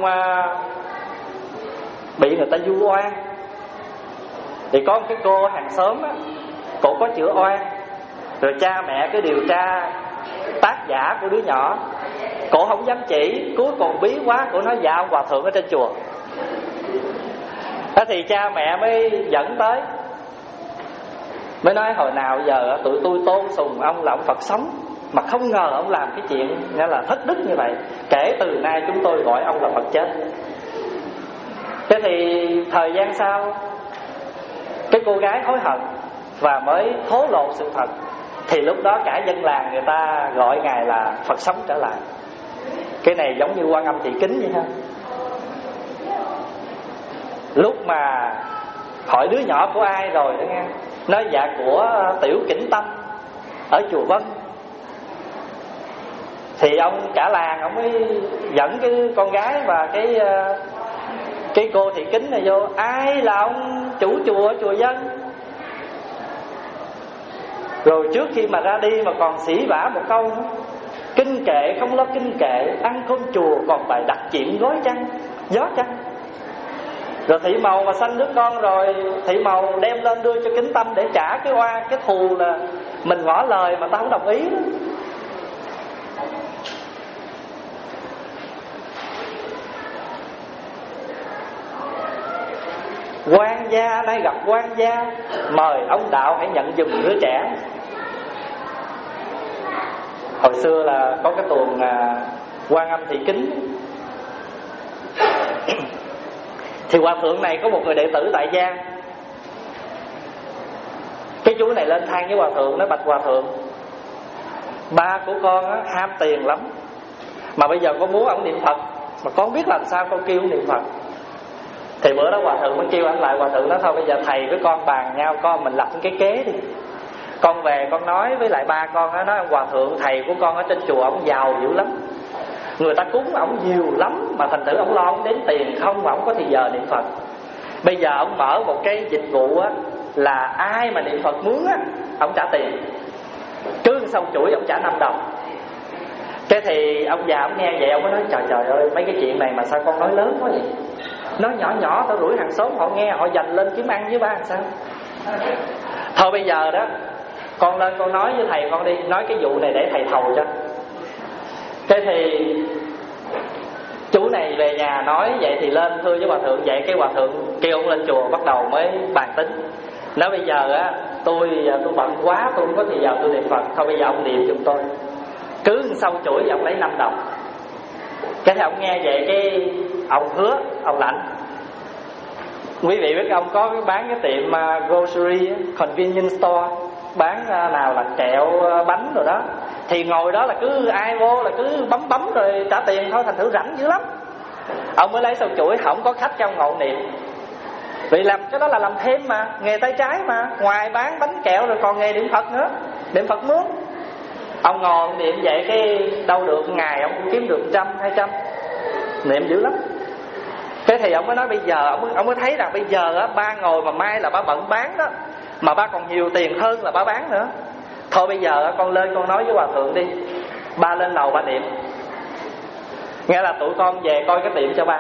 bị người ta vu oan. Thì có một cái cô hàng xóm á, cổ có chữa oan, rồi cha mẹ cứ điều tra tác giả của đứa nhỏ, cổ không dám chỉ, cuối cùng bí quá, cổ nói dạ ông hòa thượng ở trên chùa. Thế thì cha mẹ mới dẫn tới, mới nói hồi nào giờ tụi tôi tôn sùng ông là ông Phật sống, mà không ngờ ông làm cái chuyện nghĩa là thất đức như vậy. Kể từ nay chúng tôi gọi ông là Phật chết. Thế thì thời gian sau, cái cô gái hối hận và mới thố lộ sự thật. Thì lúc đó cả dân làng người ta gọi ngài là Phật sống trở lại. Cái này giống như Quan Âm Thị Kính vậy ha. Lúc mà hỏi đứa nhỏ của ai rồi đó nghe, nói dạ của Tiểu Kỉnh Tâm ở chùa Vân. Thì ông cả làng ông mới dẫn cái con gái và cái cái cô Thị Kính này vô, ai là ông chủ chùa ở chùa Vân. Rồi trước khi mà ra đi mà còn xỉ vả một câu nữa, kinh kệ không lo kinh kệ, ăn cơm chùa còn bài đặt chuyện gói chăn gió chăn. Rồi Thị Màu mà sanh đứa con rồi, Thị Màu đem lên đưa cho Kính Tâm để trả cái oan, cái thù là mình ngỏ lời mà ta không đồng ý đó. Quan gia nay gặp quan gia, mời ông đạo hãy nhận giùm đứa trẻ. Hồi xưa là có cái tuồng à, Quan Âm Thị Kính. Thì hòa thượng này có một người đệ tử tại gia. Cái chú này lên than với hòa thượng, nói bạch hòa thượng, ba của con á, ham tiền lắm, mà bây giờ con muốn ông niệm Phật mà con biết làm sao con kêu niệm Phật. Thì bữa đó hòa thượng mới kêu anh lại, hòa thượng nói thôi bây giờ thầy với con bàn nhau, con mình lập cái kế đi. Con về con nói với lại ba con đó, nói hòa thượng thầy của con ở trên chùa ông giàu dữ lắm, người ta cúng ổng nhiều lắm, mà thành thử ổng lo ổng đến tiền không mà ổng có thì giờ niệm Phật. Bây giờ ổng mở một cái dịch vụ á, là ai mà niệm Phật mướn á, ổng trả tiền, cứ sau chuỗi ổng trả năm đồng. Cái thì ông già ổng nghe vậy ông mới nói trời trời ơi, mấy cái chuyện này mà sao con nói lớn quá vậy, nói nhỏ nhỏ tao rủi hàng xóm họ nghe họ dành lên kiếm ăn với ba làm sao. Thôi bây giờ đó con lên con nói với thầy con đi, nói cái vụ này để thầy thầu cho. Cái thì chú này về nhà nói vậy thì lên thưa với hòa thượng vậy. Cái hòa thượng kêu ông lên chùa bắt đầu mới bàn tính. Nói bây giờ á tôi tôi bận quá, tôi không có thì giờ tôi niệm Phật, thôi bây giờ ông niệm giùm tôi, cứ sau chuỗi ông lấy năm đồng. Cái thì ông nghe vậy cái ông hứa, ông lãnh. Quý vị biết ông có cái bán cái tiệm uh, grocery, convenience store, bán uh, nào là kẹo, uh, bánh rồi đó. Thì ngồi đó là cứ ai vô là cứ bấm bấm rồi trả tiền thôi, thành thử rảnh dữ lắm. Ông mới lấy sau chuỗi, không có khách trong ngộ niệm. Vì làm cái đó là làm thêm mà, nghề tay trái mà, ngoài bán bánh kẹo rồi còn nghề niệm Phật nữa, niệm Phật mướn. Ông ngồi ông niệm vậy cái đâu được ngày ông cũng kiếm được trăm hai trăm, niệm dữ lắm. Cái thì ông mới nói bây giờ ông mới, ông mới thấy rằng bây giờ á, ba ngồi mà mai là ba bận bán đó, mà ba còn nhiều tiền hơn là ba bán nữa. Thôi bây giờ con lên con nói với hòa thượng đi, ba lên lầu ba niệm. Nghĩa là tụi con về coi cái tiệm cho ba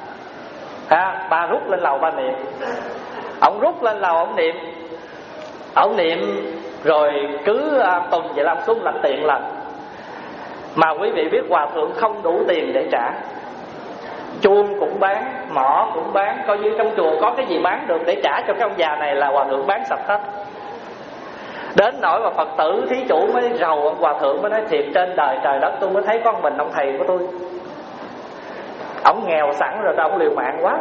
ha, ba rút lên lầu ba niệm. Ông rút lên lầu ông niệm, ông niệm rồi cứ uh, tuần vậy là ông xuống lãnh tiền lần. Mà quý vị biết hòa thượng không đủ tiền để trả, chuông cũng bán, mỏ cũng bán, coi như trong chùa có cái gì bán được để trả cho cái ông già này là hòa thượng bán sạch hết. Đến nỗi mà Phật tử thí chủ mới rầu ông hòa thượng, mới nói thiệt trên đời trời đất tôi mới thấy con mình ông thầy của tôi, ổng nghèo sẵn rồi ông liều mạng quá.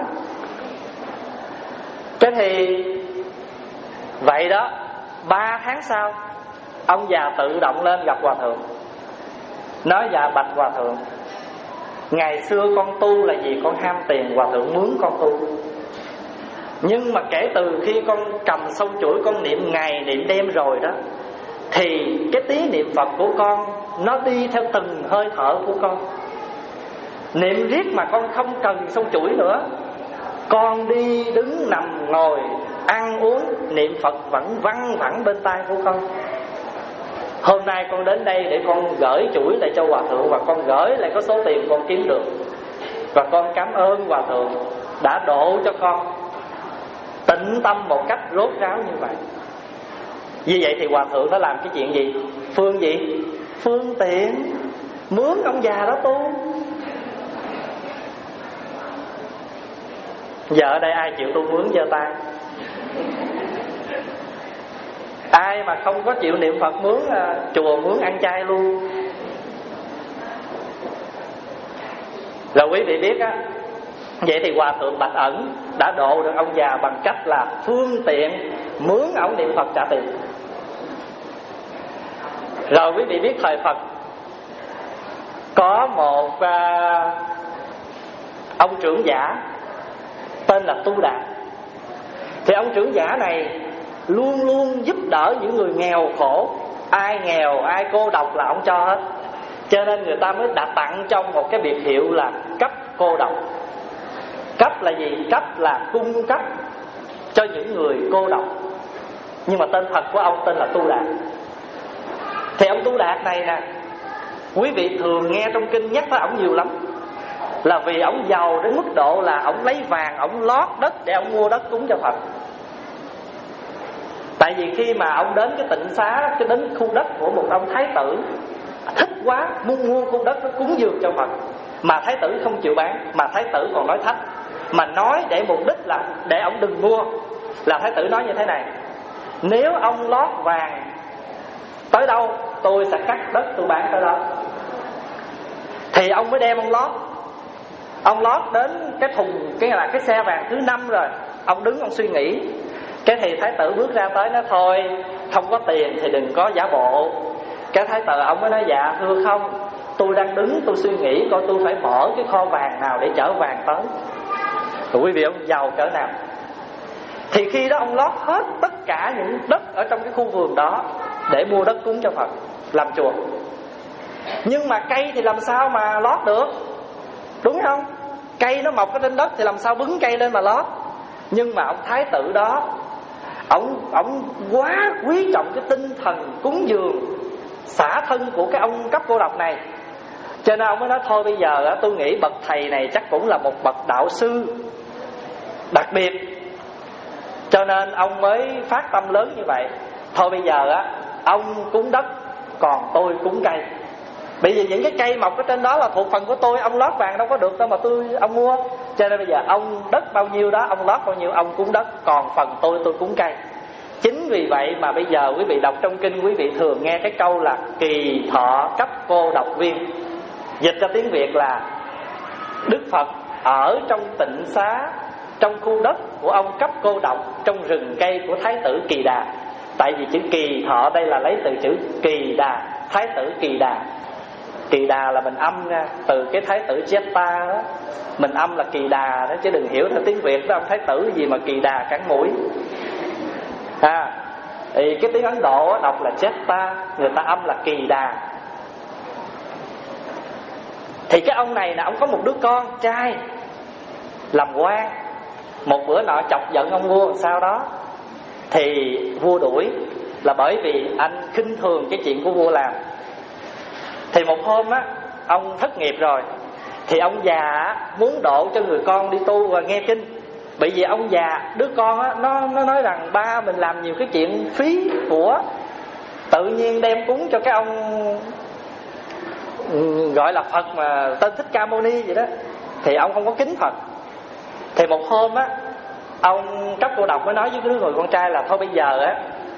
Cái thì vậy đó, ba tháng sau ông già tự động lên gặp hòa thượng, nói dạ bạch hòa thượng, ngày xưa con tu là vì con ham tiền, hòa thượng mướn con tu. Nhưng mà kể từ khi con cầm sâu chuỗi con niệm ngày niệm đêm rồi đó, thì cái tí niệm Phật của con nó đi theo từng hơi thở của con. Niệm riết mà con không cần sâu chuỗi nữa, con đi đứng nằm ngồi ăn uống niệm Phật vẫn văng vẳng bên tai của con. Hôm nay con đến đây để con gửi chuỗi lại cho hòa thượng, và con gửi lại có số tiền con kiếm được, và con cảm ơn hòa thượng đã độ cho con tĩnh tâm một cách rốt ráo như vậy. Như vậy thì hòa thượng đã làm cái chuyện gì? Phương gì? Phương tiện mướn ông già đó tu. Giờ ở đây ai chịu tu mướn giơ tay? Ai mà không có chịu niệm Phật mướn à, chùa mướn ăn chay luôn. Rồi quý vị biết á, vậy thì hòa thượng Bạch Ẩn đã độ được ông già bằng cách là phương tiện mướn ông niệm Phật trả tiền. Rồi quý vị biết thời Phật có một à, ông trưởng giả tên là Tu Đạt. Thì ông trưởng giả này luôn luôn giúp đỡ những người nghèo khổ, ai nghèo ai cô độc là ông cho hết. Cho nên người ta mới đã tặng trong một cái biệt hiệu là cấp cô độc. Cấp là gì? Cấp là cung cấp cho những người cô độc. Nhưng mà tên thật của ông tên là Tu Đạt. Thì ông Tu Đạt này nè, quý vị thường nghe trong kinh nhắc tới ông nhiều lắm, là vì ông giàu đến mức độ là ông lấy vàng ông lót đất để ông mua đất cúng cho Phật. Tại vì khi mà ông đến cái tịnh xá, cái đến khu đất của một ông thái tử, thích quá muốn mua khu đất đó cúng dường cho Phật, mà thái tử không chịu bán, mà thái tử còn nói thách, mà nói để mục đích là để ông đừng mua. Là thái tử nói như thế này: nếu ông lót vàng tới đâu tôi sẽ cắt đất tôi bán tới đó. Thì ông mới đem ông lót. Ông lót đến cái thùng, cái là cái xe vàng thứ năm rồi, ông đứng ông suy nghĩ. Cái thì thái tử bước ra tới nói thôi, không có tiền thì đừng có giả bộ. Cái thái tử ông mới nói dạ thưa không, tôi đang đứng tôi suy nghĩ coi tôi phải mở cái kho vàng nào để chở vàng tới. Rồi quý vị ông giàu cỡ nào. Thì khi đó ông lót hết tất cả những đất ở trong cái khu vườn đó để mua đất cúng cho Phật, làm chùa. Nhưng mà cây thì làm sao mà lót được, đúng không? Cây nó mọc ở trên đất thì làm sao bứng cây lên mà lót. Nhưng mà ông thái tử đó, Ông, ông quá quý trọng cái tinh thần cúng dường xả thân của cái ông cấp cô độc này. Cho nên ông mới nói thôi bây giờ tôi nghĩ bậc thầy này chắc cũng là một bậc đạo sư đặc biệt. Cho nên ông mới phát tâm lớn như vậy. Thôi bây giờ á, ông cúng đất, còn tôi cúng cây. Bây giờ những cái cây mọc ở trên đó là thuộc phần của tôi, ông lót vàng đâu có được đâu mà tôi ông mua. Cho nên bây giờ ông đất bao nhiêu đó, ông lót bao nhiêu ông cúng đất, còn phần tôi tôi cúng cây. Chính vì vậy mà bây giờ quý vị đọc trong kinh, quý vị thường nghe cái câu là kỳ thọ cấp cô độc viên. Dịch ra tiếng Việt là Đức Phật ở trong tịnh xá, trong khu đất của ông cấp cô độc, trong rừng cây của Thái tử Kỳ Đà. Tại vì chữ kỳ thọ đây là lấy từ chữ Kỳ Đà, Thái tử Kỳ Đà. Kỳ Đà là mình âm ra từ cái Thái tử Jeta đó, mình âm là Kỳ Đà đó, chứ đừng hiểu theo tiếng Việt đó ông Thái tử gì mà Kỳ Đà cắn mũi. À, thì cái tiếng Ấn Độ đọc là Jeta, người ta âm là Kỳ Đà. Thì cái ông này là ông có một đứa con trai làm quan. Một bữa nọ chọc giận ông vua, sau đó thì vua đuổi, là bởi vì anh khinh thường cái chuyện của vua làm. Thì một hôm á, ông thất nghiệp rồi, thì ông già muốn độ cho người con đi tu và nghe kinh. Bởi vì ông già, đứa con á, nó, nó nói rằng ba mình làm nhiều cái chuyện phí của, tự nhiên đem cúng cho cái ông gọi là Phật mà tên Thích Ca Mâu Ni vậy đó, thì ông không có kính Phật. Thì một hôm á, ông cấp cô độc mới nói với cái đứa người con trai là thôi bây giờ á,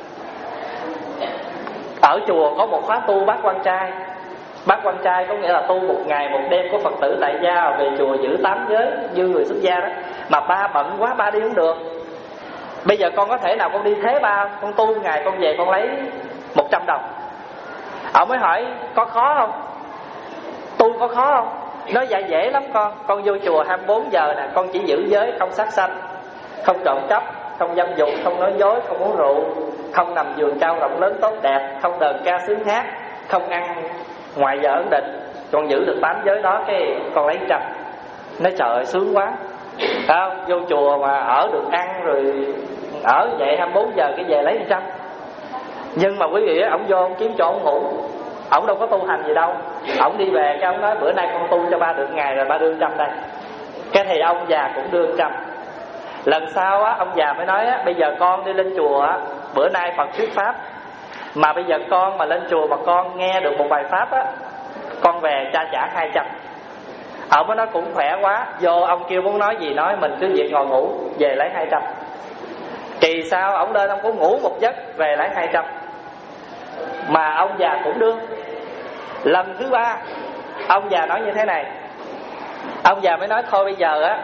ở chùa có một khóa tu bác quan trai. Bác quan trai có nghĩa là tu một ngày một đêm của Phật tử tại gia, về chùa giữ tám giới như người xuất gia đó. Mà ba bận quá ba đi không được. Bây giờ con có thể nào con đi thế ba, con tu ngày con về con lấy một trăm đồng. Ông mới hỏi có khó không, tu có khó không? Nói dạ dễ lắm con. Con vô chùa hai mươi bốn giờ nè, con chỉ giữ giới không sát sanh, không trộm cắp, không dâm dục, không nói dối, không uống rượu, không nằm giường cao rộng lớn tốt đẹp, không đờn ca sướng hát, không ăn ngoài giờ ấn định. Con giữ được tám giới đó cái con lấy trăm. Nói trời ơi sướng quá. À, vô chùa mà ở được ăn rồi ở vậy hai mươi bốn giờ cái về lấy một trăm. Nhưng mà quý vị á, ổng vô ổng kiếm chỗ ổng ngủ, ổng đâu có tu hành gì đâu. Ổng đi về cái ổng nói bữa nay con tu cho ba được ngày rồi ba đưa trăm đây. Cái thì ông già cũng đưa trăm. Lần sau á, ông già mới nói á, bây giờ con đi lên chùa á, bữa nay Phật thuyết pháp, mà bây giờ con mà lên chùa mà con nghe được một bài pháp á, con về cha trả hai trăm. Ông mới nói cũng khỏe quá. Vô ông kêu muốn nói gì nói, mình cứ việc ngồi ngủ, về lấy hai trăm. Kỳ sau ông lên ông cũng ngủ một giấc, về lấy hai trăm. Mà ông già cũng đưa. Lần thứ ba ông già nói như thế này. Ông già mới nói thôi bây giờ á,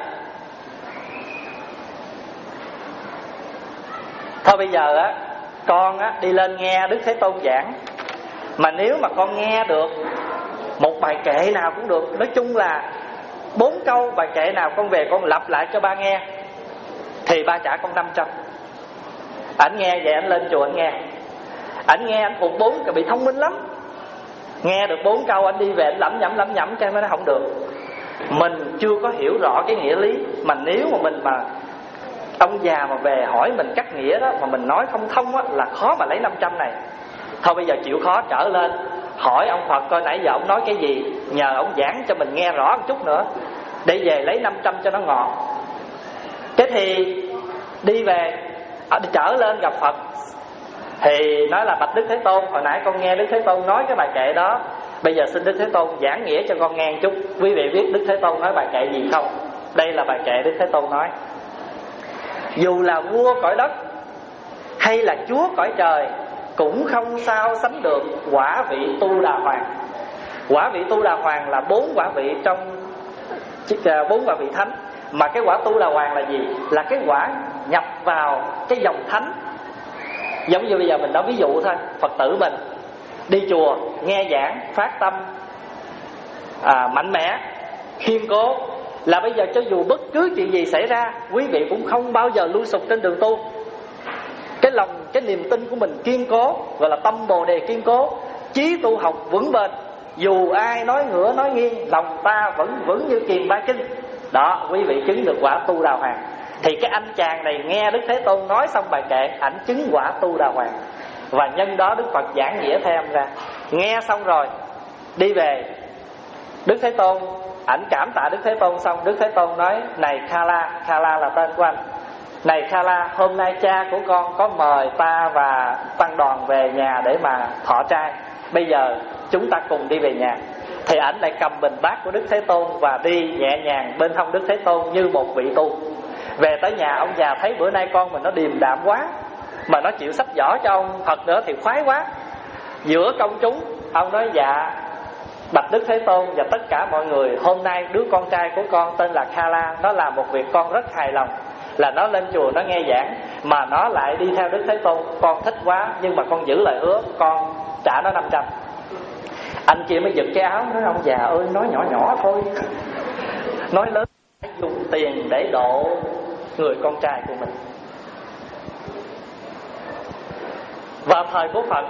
Thôi bây giờ á, con á đi lên nghe Đức Thế Tôn giảng. Mà nếu mà con nghe được một bài kệ nào cũng được, nói chung là bốn câu bài kệ nào con về con lặp lại cho ba nghe, thì ba trả con năm trăm. Ảnh nghe vậy ảnh lên chùa ảnh nghe. Ảnh nghe ảnh thuộc bốn, bị thông minh lắm. Nghe được bốn câu ảnh đi về ảnh lẩm nhẩm lẩm nhẩm cái nó không được. Mình chưa có hiểu rõ cái nghĩa lý. Mà nếu mà mình mà ông già mà về hỏi mình cắt nghĩa đó, mà mình nói không thông á, là khó mà lấy năm trăm này. Thôi bây giờ chịu khó trở lên hỏi ông Phật coi nãy giờ ông nói cái gì, nhờ ông giảng cho mình nghe rõ một chút nữa, để về lấy năm trăm cho nó ngọt. Thế thì đi về, trở lên gặp Phật, thì nói là bạch Đức Thế Tôn, hồi nãy con nghe Đức Thế Tôn nói cái bài kệ đó, bây giờ xin Đức Thế Tôn giảng nghĩa cho con nghe một chút. Quý vị biết Đức Thế Tôn nói bài kệ gì không? Đây là bài kệ Đức Thế Tôn nói: dù là vua cõi đất hay là chúa cõi trời, cũng không sao sánh được quả vị Tu Đà Hoàng. Quả vị Tu Đà Hoàng là bốn quả vị trong bốn quả vị thánh. Mà cái quả Tu Đà Hoàng là gì? Là cái quả nhập vào cái dòng thánh. Giống như bây giờ mình nói ví dụ thôi, Phật tử mình đi chùa nghe giảng, phát tâm à, mạnh mẽ, kiên cố, là bây giờ cho dù bất cứ chuyện gì xảy ra, quý vị cũng không bao giờ lui sụp trên đường tu. Cái lòng, cái niềm tin của mình kiên cố, gọi là tâm bồ đề kiên cố, chí tu học vững bền. Dù ai nói ngửa nói nghiêng, lòng ta vẫn vững như kiền ba kinh. Đó, quý vị chứng được quả tu đào hoàng. Thì cái anh chàng này nghe Đức Thế Tôn nói xong bài kệ, ảnh chứng quả tu đào hoàng. Và nhân đó Đức Phật giảng nghĩa thêm ra. Nghe xong rồi đi về, Đức Thế Tôn, ảnh cảm tạ Đức Thế Tôn xong, Đức Thế Tôn nói: này Khala, Khala là tên của anh, này Khala, hôm nay cha của con có mời ta và tăng đoàn về nhà để mà thọ trai. Bây giờ chúng ta cùng đi về nhà. Thì ảnh lại cầm bình bát của Đức Thế Tôn và đi nhẹ nhàng bên hông Đức Thế Tôn như một vị tu. Về tới nhà, ông già thấy bữa nay con mình nó điềm đạm quá, mà nó chịu sách vở cho ông thật nữa thì khoái quá. Giữa công chúng, ông nói: dạ bạch Đức Thế Tôn và tất cả mọi người, hôm nay đứa con trai của con tên là Khala, nó làm một việc con rất hài lòng, là nó lên chùa nó nghe giảng mà nó lại đi theo Đức Thế Tôn. Con thích quá, nhưng mà con giữ lời hứa, con trả nó năm trăm. Anh kia mới giật cái áo, nói: ông già ơi, nói nhỏ nhỏ thôi, nói lớn phải dùng tiền để độ người con trai của mình. Vào thời của Phật,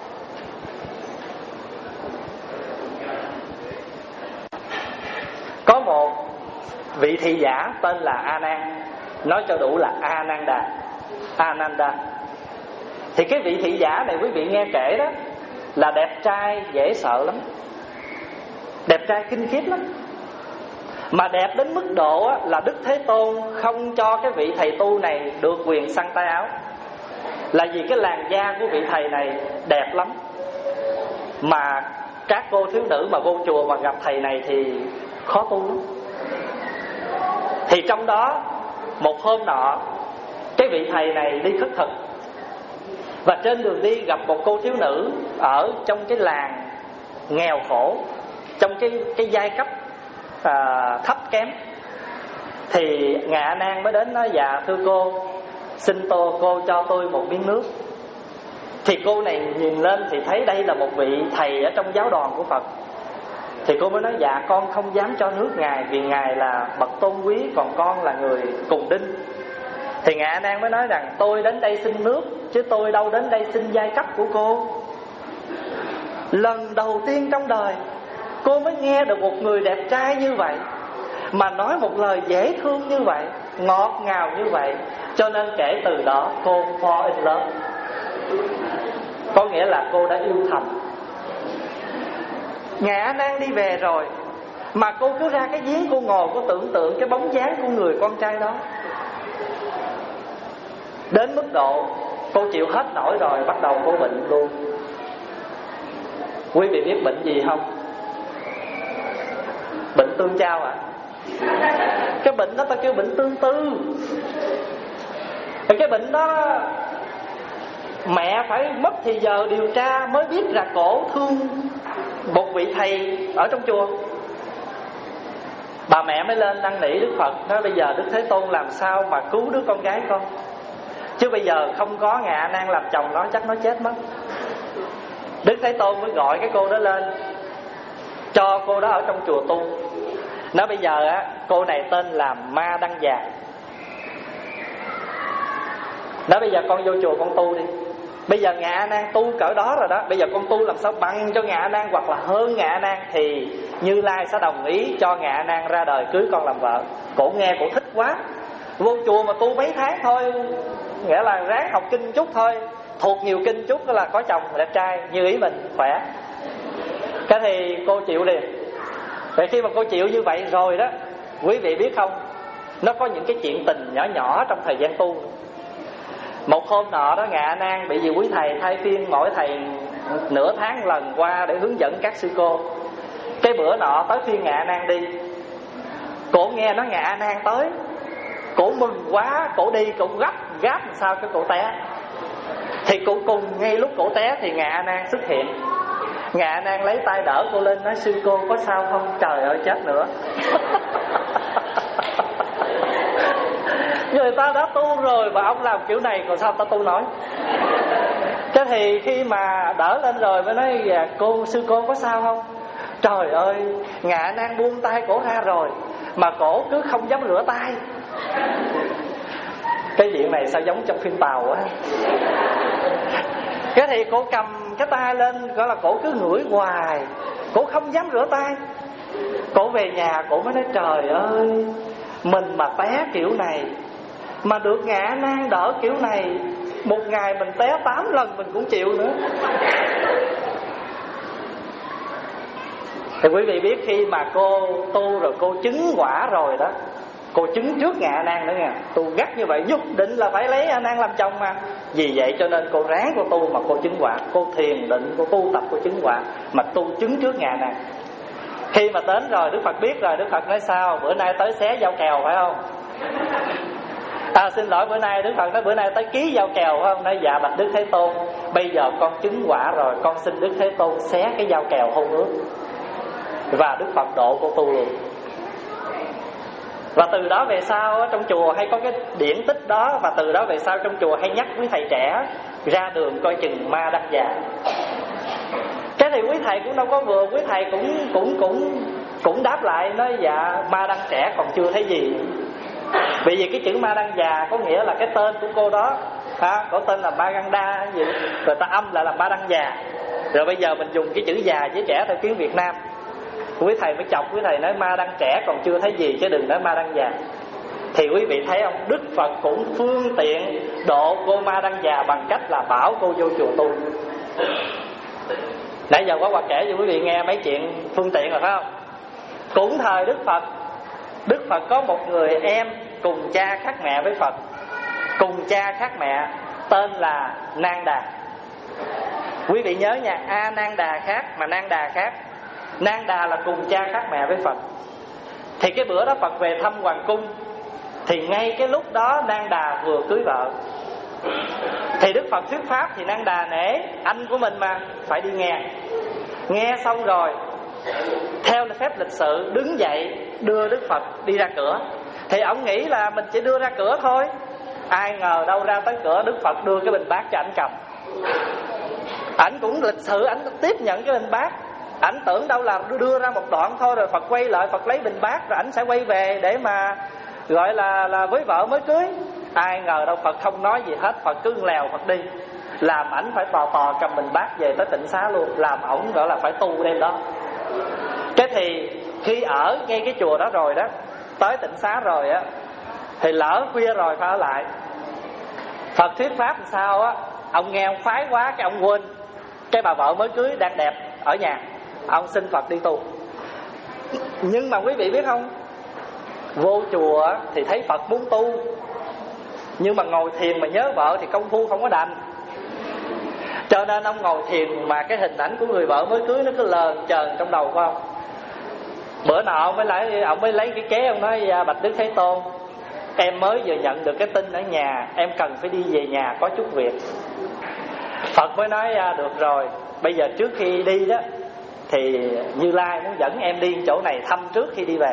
có một vị thị giả tên là A Nan, nói cho đủ là Ananda. Ananda. Thì cái vị thị giả này quý vị nghe kể đó, là đẹp trai dễ sợ lắm, đẹp trai kinh khiếp lắm. Mà đẹp đến mức độ á, là Đức Thế Tôn không cho cái vị thầy tu này được quyền săn tay áo. Là vì cái làn da của vị thầy này đẹp lắm, mà các cô thiếu nữ mà vô chùa mà gặp thầy này thì khó tu lắm. Thì trong đó một hôm nọ, cái vị thầy này đi khất thực, và trên đường đi gặp một cô thiếu nữ ở trong cái làng nghèo khổ, trong cái cái giai cấp à, thấp kém. Thì Ngài A Nan mới đến nói: dạ thưa cô, xin tô cô cho tôi một miếng nước. Thì cô này nhìn lên thì thấy đây là một vị thầy ở trong giáo đoàn của Phật. Thì cô mới nói: dạ con không dám cho nước ngài, vì ngài là bậc tôn quý, còn con là người cùng đinh. Thì Ngài A Nan mới nói rằng: tôi đến đây xin nước, chứ tôi đâu đến đây xin giai cấp của cô. Lần đầu tiên trong đời cô mới nghe được một người đẹp trai như vậy, mà nói một lời dễ thương như vậy, ngọt ngào như vậy. Cho nên kể từ đó cô fall in love, có nghĩa là cô đã yêu thầm. Ngài A Nan đi về rồi, mà cô cứ ra cái giếng cô ngồi, cô tưởng tượng cái bóng dáng của người con trai đó. Đến mức độ cô chịu hết nổi rồi, bắt đầu cô bệnh luôn. Quý vị biết bệnh gì không? Bệnh tương chao ạ. À? Cái bệnh đó ta kêu bệnh tương tư. Cái bệnh đó mẹ phải mất thì giờ điều tra mới biết là cổ thương một vị thầy ở trong chùa. Bà mẹ mới lên năn nỉ Đức Phật, nói: bây giờ Đức Thế Tôn làm sao mà cứu đứa con gái con, chứ bây giờ không có Ngài A Nan làm chồng nó chắc nó chết mất. Đức Thế Tôn mới gọi cái cô đó lên, cho cô đó ở trong chùa tu. Nói bây giờ á, cô này tên là Ma Đăng Già. Nói bây giờ con vô chùa con tu đi. Bây giờ Ngài A Nan tu cỡ đó rồi đó, bây giờ con tu làm sao bằng cho Ngài A Nan, hoặc là hơn Ngài A Nan, thì Như Lai sẽ đồng ý cho Ngài A Nan ra đời cưới con làm vợ. Cổ nghe cổ thích quá. Vô chùa mà tu mấy tháng thôi, nghĩa là ráng học kinh chút thôi, thuộc nhiều kinh chút đó là có chồng đẹp trai như ý mình, khỏe. Cái thì cô chịu liền. Vậy khi mà cô chịu như vậy rồi đó, quý vị biết không, nó có những cái chuyện tình nhỏ nhỏ trong thời gian tu. Một hôm nọ đó, Ngài A Nan bị vì quý thầy thay phiên mỗi thầy nửa tháng lần qua để hướng dẫn các sư cô. Cái bữa nọ tới phiên Ngài A Nan đi, cổ nghe nói Ngài A Nan tới, cổ mừng quá, cổ đi, cổ gấp gáp làm sao cái cổ té. Thì cổ cùng ngay lúc cổ té thì Ngài A Nan xuất hiện. Ngài A Nan lấy tay đỡ cô lên, nói: sư cô có sao không? Trời ơi chết nữa. Người ta đã tu rồi mà ông làm kiểu này còn sao ta tu nổi. Thế thì khi mà đỡ lên rồi mới nói: cô sư cô có sao không? Trời ơi, Ngạ Nan buông tay cổ ra rồi mà cổ cứ không dám rửa tay. Cái chuyện này sao giống trong phim Tàu quá. Cái thì cổ cầm cái tay lên, gọi là cổ cứ ngửi hoài, cổ không dám rửa tay. Cổ về nhà cổ mới nói trời ơi, mình mà té kiểu này mà được Ngạ Nan đỡ kiểu này, một ngày mình té tám lần mình cũng chịu nữa. Thì quý vị biết khi mà cô tu rồi, cô chứng quả rồi đó, cô chứng trước Ngạ Nan nữa nha. Tu gắt như vậy nhất định là phải lấy A Nan làm chồng mà. Vì vậy cho nên cô ráng cô tu mà cô chứng quả. Cô thiền định, cô tu tập, cô chứng quả mà tu chứng trước Ngạ Nan. Khi mà đến rồi Đức Phật biết rồi, Đức Phật nói sao? Bữa nay tới xé dao kèo phải không? À, xin lỗi bữa nay Đức Phật nói bữa nay tới ký dao kèo phải không? Nói dạ bạch Đức Thế Tôn, bây giờ con chứng quả rồi, con xin Đức Thế Tôn xé cái dao kèo hôn ước. Và Đức Phật độ cô tu luôn. Và từ đó về sau trong chùa hay có cái điển tích đó. Và từ đó về sau trong chùa hay nhắc quý thầy trẻ ra đường coi chừng ma đắc già. Cái thì quý thầy cũng đâu có vừa, quý thầy cũng cũng cũng cũng đáp lại nói dạ ma đăng trẻ còn chưa thấy gì. Bởi vì cái chữ ma đăng già có nghĩa là cái tên của cô đó, ha, có tên là Maganda gì, rồi ta âm lại là ma đăng già. Rồi bây giờ mình dùng cái chữ già với trẻ theo tiếng Việt Nam. Quý thầy mới chọc, quý thầy nói ma đăng trẻ còn chưa thấy gì chứ đừng nói ma đăng già. Thì quý vị thấy không, Đức Phật cũng phương tiện độ cô ma đăng già bằng cách là bảo cô vô chùa tu. Nãy giờ có qua kể cho quý vị nghe mấy chuyện phương tiện rồi phải không? Cũng thời Đức Phật, Đức Phật có một người em cùng cha khác mẹ với Phật. Cùng cha khác mẹ, tên là Nan Đà. Quý vị nhớ nha, A Nan Đà khác mà Nan Đà khác. Nan Đà là cùng cha khác mẹ với Phật. Thì cái bữa đó Phật về thăm hoàng cung, thì ngay cái lúc đó Nan Đà vừa cưới vợ. Thì Đức Phật thuyết pháp thì Nan Đà nể anh của mình mà, phải đi nghe. Nghe xong rồi theo phép lịch sự đứng dậy đưa Đức Phật đi ra cửa. Thì ông nghĩ là mình chỉ đưa ra cửa thôi. Ai ngờ đâu ra tới cửa Đức Phật đưa cái bình bát cho ảnh cầm. Ảnh cũng lịch sự, ảnh tiếp nhận cái bình bát. Ảnh tưởng đâu là đưa ra một đoạn thôi rồi Phật quay lại, Phật lấy bình bát rồi ảnh sẽ quay về để mà gọi là là với vợ mới cưới. Ai ngờ đâu Phật không nói gì hết, Phật cứ lèo Phật đi, làm ảnh phải tò tò cầm bình bát về tới tịnh xá luôn, làm ổng gọi là phải tu đêm đó. Cái thì khi ở ngay cái chùa đó rồi đó, tới tịnh xá rồi á, thì lỡ khuya rồi phải ở lại. Phật thuyết pháp làm sao á, ông nghe ông phái quá cái ông quên cái bà vợ mới cưới đang đẹp ở nhà, ông xin Phật đi tu. Nhưng mà quý vị biết không, vô chùa thì thấy Phật muốn tu, nhưng mà ngồi thiền mà nhớ vợ thì công phu không có đành. Cho nên ông ngồi thiền mà cái hình ảnh của người vợ mới cưới nó cứ lờn chờn trong đầu của ông. Bữa nọ ông mới lấy, ông mới lấy cái kế, ông nói bạch Đức Thế Tôn, em mới vừa nhận được cái tin ở nhà, em cần phải đi về nhà có chút việc. Phật mới nói được rồi, bây giờ trước khi đi đó thì Như Lai muốn dẫn em đi chỗ này thăm trước khi đi về.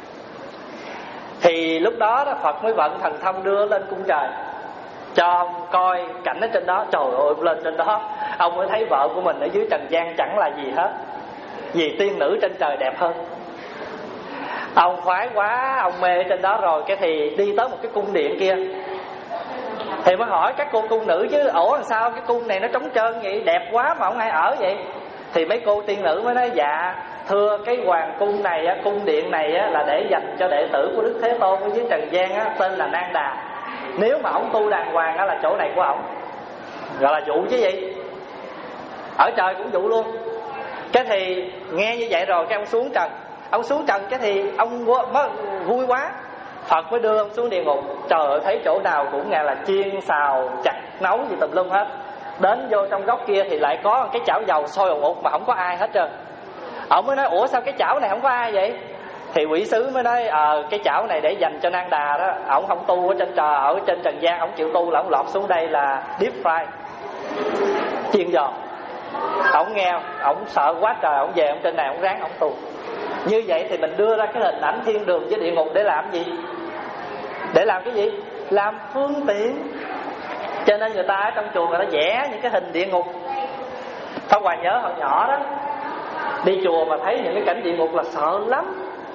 Thì lúc đó, đó Phật mới vận thần thông đưa lên cung trời cho ông coi cảnh ở trên đó. Trời ơi, lên trên đó ông mới thấy vợ của mình ở dưới trần gian chẳng là gì hết, vì tiên nữ trên trời đẹp hơn. Ông khoái quá, ông mê trên đó rồi. Cái thì đi tới một cái cung điện kia, thì mới hỏi các cô cung nữ chứ ủa làm sao cái cung này nó trống trơn vậy, đẹp quá mà không ai ở vậy. Thì mấy cô tiên nữ mới nói dạ thưa, cái hoàng cung này, cung điện này là để dành cho đệ tử của Đức Thế Tôn ở dưới trần gian, tên là Nan Đà. Nếu mà ổng tu đàng hoàng là chỗ này của ổng, gọi là dụ chứ gì, ở trời cũng dụ luôn. Cái thì nghe như vậy rồi cái ông xuống trần. Ông xuống trần cái thì ông vui quá, Phật mới đưa ông xuống địa ngục. Trời ơi, thấy chỗ nào cũng nghe là chiên xào chặt nấu gì tùm lum hết. Đến vô trong góc kia thì lại có cái chảo dầu sôi ồn ục mà không có ai hết trơn. Ông mới nói ủa sao cái chảo này không có ai vậy? Thì quỷ sứ mới nói ờ à, cái chảo này để dành cho Nan Đà đó, ổng không tu ở trên trời, ở trên trần gian ổng chịu tu là ổng lọt xuống đây là deep fry, chiên giòn. Ổng nghe, ổng sợ quá trời, ổng về ổng trên này ổng ráng ổng tu. Như vậy thì mình đưa ra cái hình ảnh thiên đường với địa ngục để làm gì? Để làm cái gì? Làm phương tiện. Cho nên người ta ở trong chùa người ta vẽ những cái hình địa ngục. Pháp Hòa nhớ hồi nhỏ đó, Đi chùa mà thấy những cái cảnh địa ngục là sợ lắm.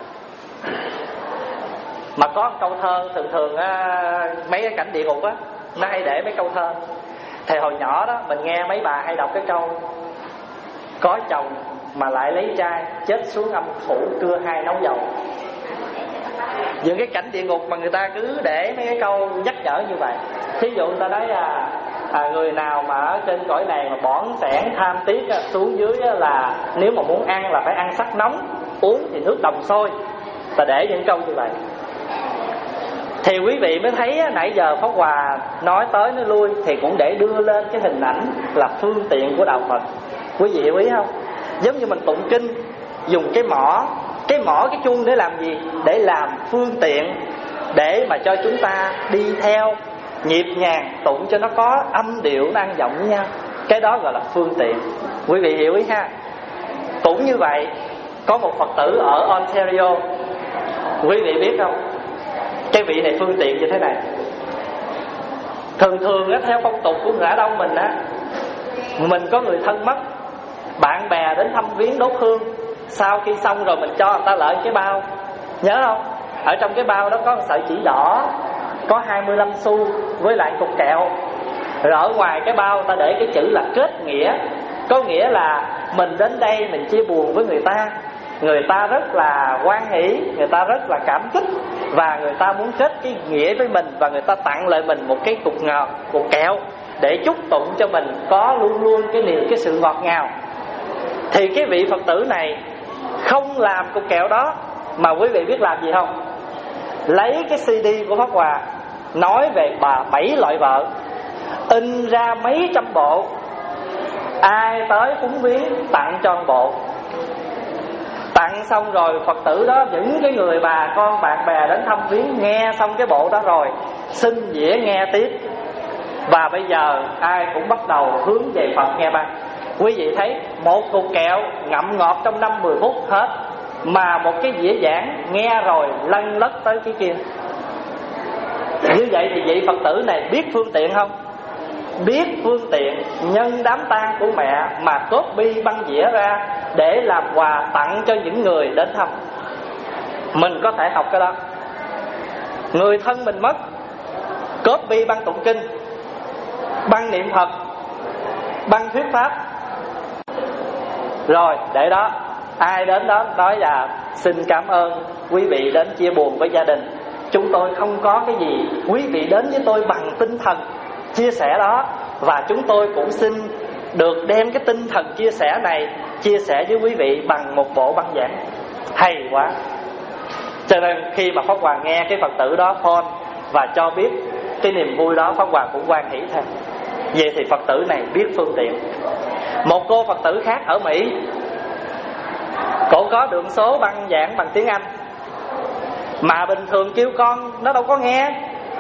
Mà có câu thơ thường thường á, mấy cái cảnh địa ngục á, nó hay để mấy câu thơ. Thì hồi nhỏ đó mình nghe mấy bà hay đọc cái câu: có chồng mà lại lấy trai, chết xuống âm phủ cưa hai nấu dầu. Những cái cảnh địa ngục mà người ta cứ để mấy cái câu nhắc nhở như vậy. Thí dụ người ta nói à, à người nào mà ở trên cõi này mà bỏn sẻn tham tiếc á, xuống dưới á, là nếu mà muốn ăn là phải ăn sắc nóng, uống thì nước đồng sôi. Ta để những câu như vậy. Thì quý vị mới thấy á, nãy giờ Pháp Hòa nói tới nói lui thì cũng để đưa lên cái hình ảnh là phương tiện của đạo Phật. Quý vị hiểu ý không? Giống như mình tụng kinh dùng cái mõ, cái mõ cái chuông để làm gì? Để làm phương tiện, để mà cho chúng ta đi theo nhịp nhàng tụng cho nó có âm điệu, nó ăn giọng với nhau. Cái đó gọi là phương tiện. Quý vị hiểu ý ha? Cũng như vậy, có một Phật tử ở Ontario, quý vị biết không? Cái vị này phương tiện như thế này. Thường thường á, theo phong tục của người Á Đông mình á, mình có người thân mất, bạn bè đến thăm viếng đốt hương, sau khi xong rồi mình cho người ta lại cái bao. Nhớ không? Ở trong cái bao đó có một sợi chỉ đỏ, có hai mươi lăm xu với lại cục kẹo. Rồi ở ngoài cái bao ta để cái chữ là kết nghĩa. Có nghĩa là mình đến đây mình chia buồn với người ta, người ta rất là hoan hỷ, người ta rất là cảm kích, và người ta muốn kết cái nghĩa với mình, và người ta tặng lại mình một cái cục ngọt, cục kẹo, để chúc tụng cho mình có luôn luôn cái niềm cái sự ngọt ngào. Thì cái vị Phật tử này không làm cục kẹo đó, mà quý vị biết làm gì không? Lấy cái xê đê của Pháp Hòa nói về bà bảy loại vợ, in ra mấy trăm bộ, ai tới cúng viếng tặng cho một bộ. Tặng xong rồi Phật tử đó, những cái người bà con bạn bè đến thăm viếng nghe xong cái bộ đó rồi xin dĩa nghe tiếp. Và bây giờ ai cũng bắt đầu hướng về Phật nghe băng. Quý vị thấy một cục kẹo ngậm ngọt trong năm mười phút hết, mà một cái dĩa giảng nghe rồi lăn lất tới cái kia. Như vậy thì vị Phật tử này biết phương tiện không? Biết phương tiện nhân đám tang của mẹ mà copy băng dĩa ra để làm quà tặng cho những người đến thăm. Mình có thể học cái đó. Người thân mình mất, copy băng tụng kinh, băng niệm Phật, băng thuyết pháp. Rồi để đó, ai đến đó nói là xin cảm ơn quý vị đến chia buồn với gia đình. Chúng tôi không có cái gì, quý vị đến với tôi bằng tinh thần chia sẻ đó, và chúng tôi cũng xin được đem cái tinh thần chia sẻ này chia sẻ với quý vị bằng một bộ băng giảng. Hay quá. Cho nên khi mà Pháp Hòa nghe cái Phật tử đó phone và cho biết cái niềm vui đó, Pháp Hòa cũng hoan hỷ theo. Vậy thì Phật tử này biết phương tiện. Một cô Phật tử khác ở Mỹ, cổ có đường số băng giảng bằng tiếng Anh, mà bình thường kêu con nó đâu có nghe.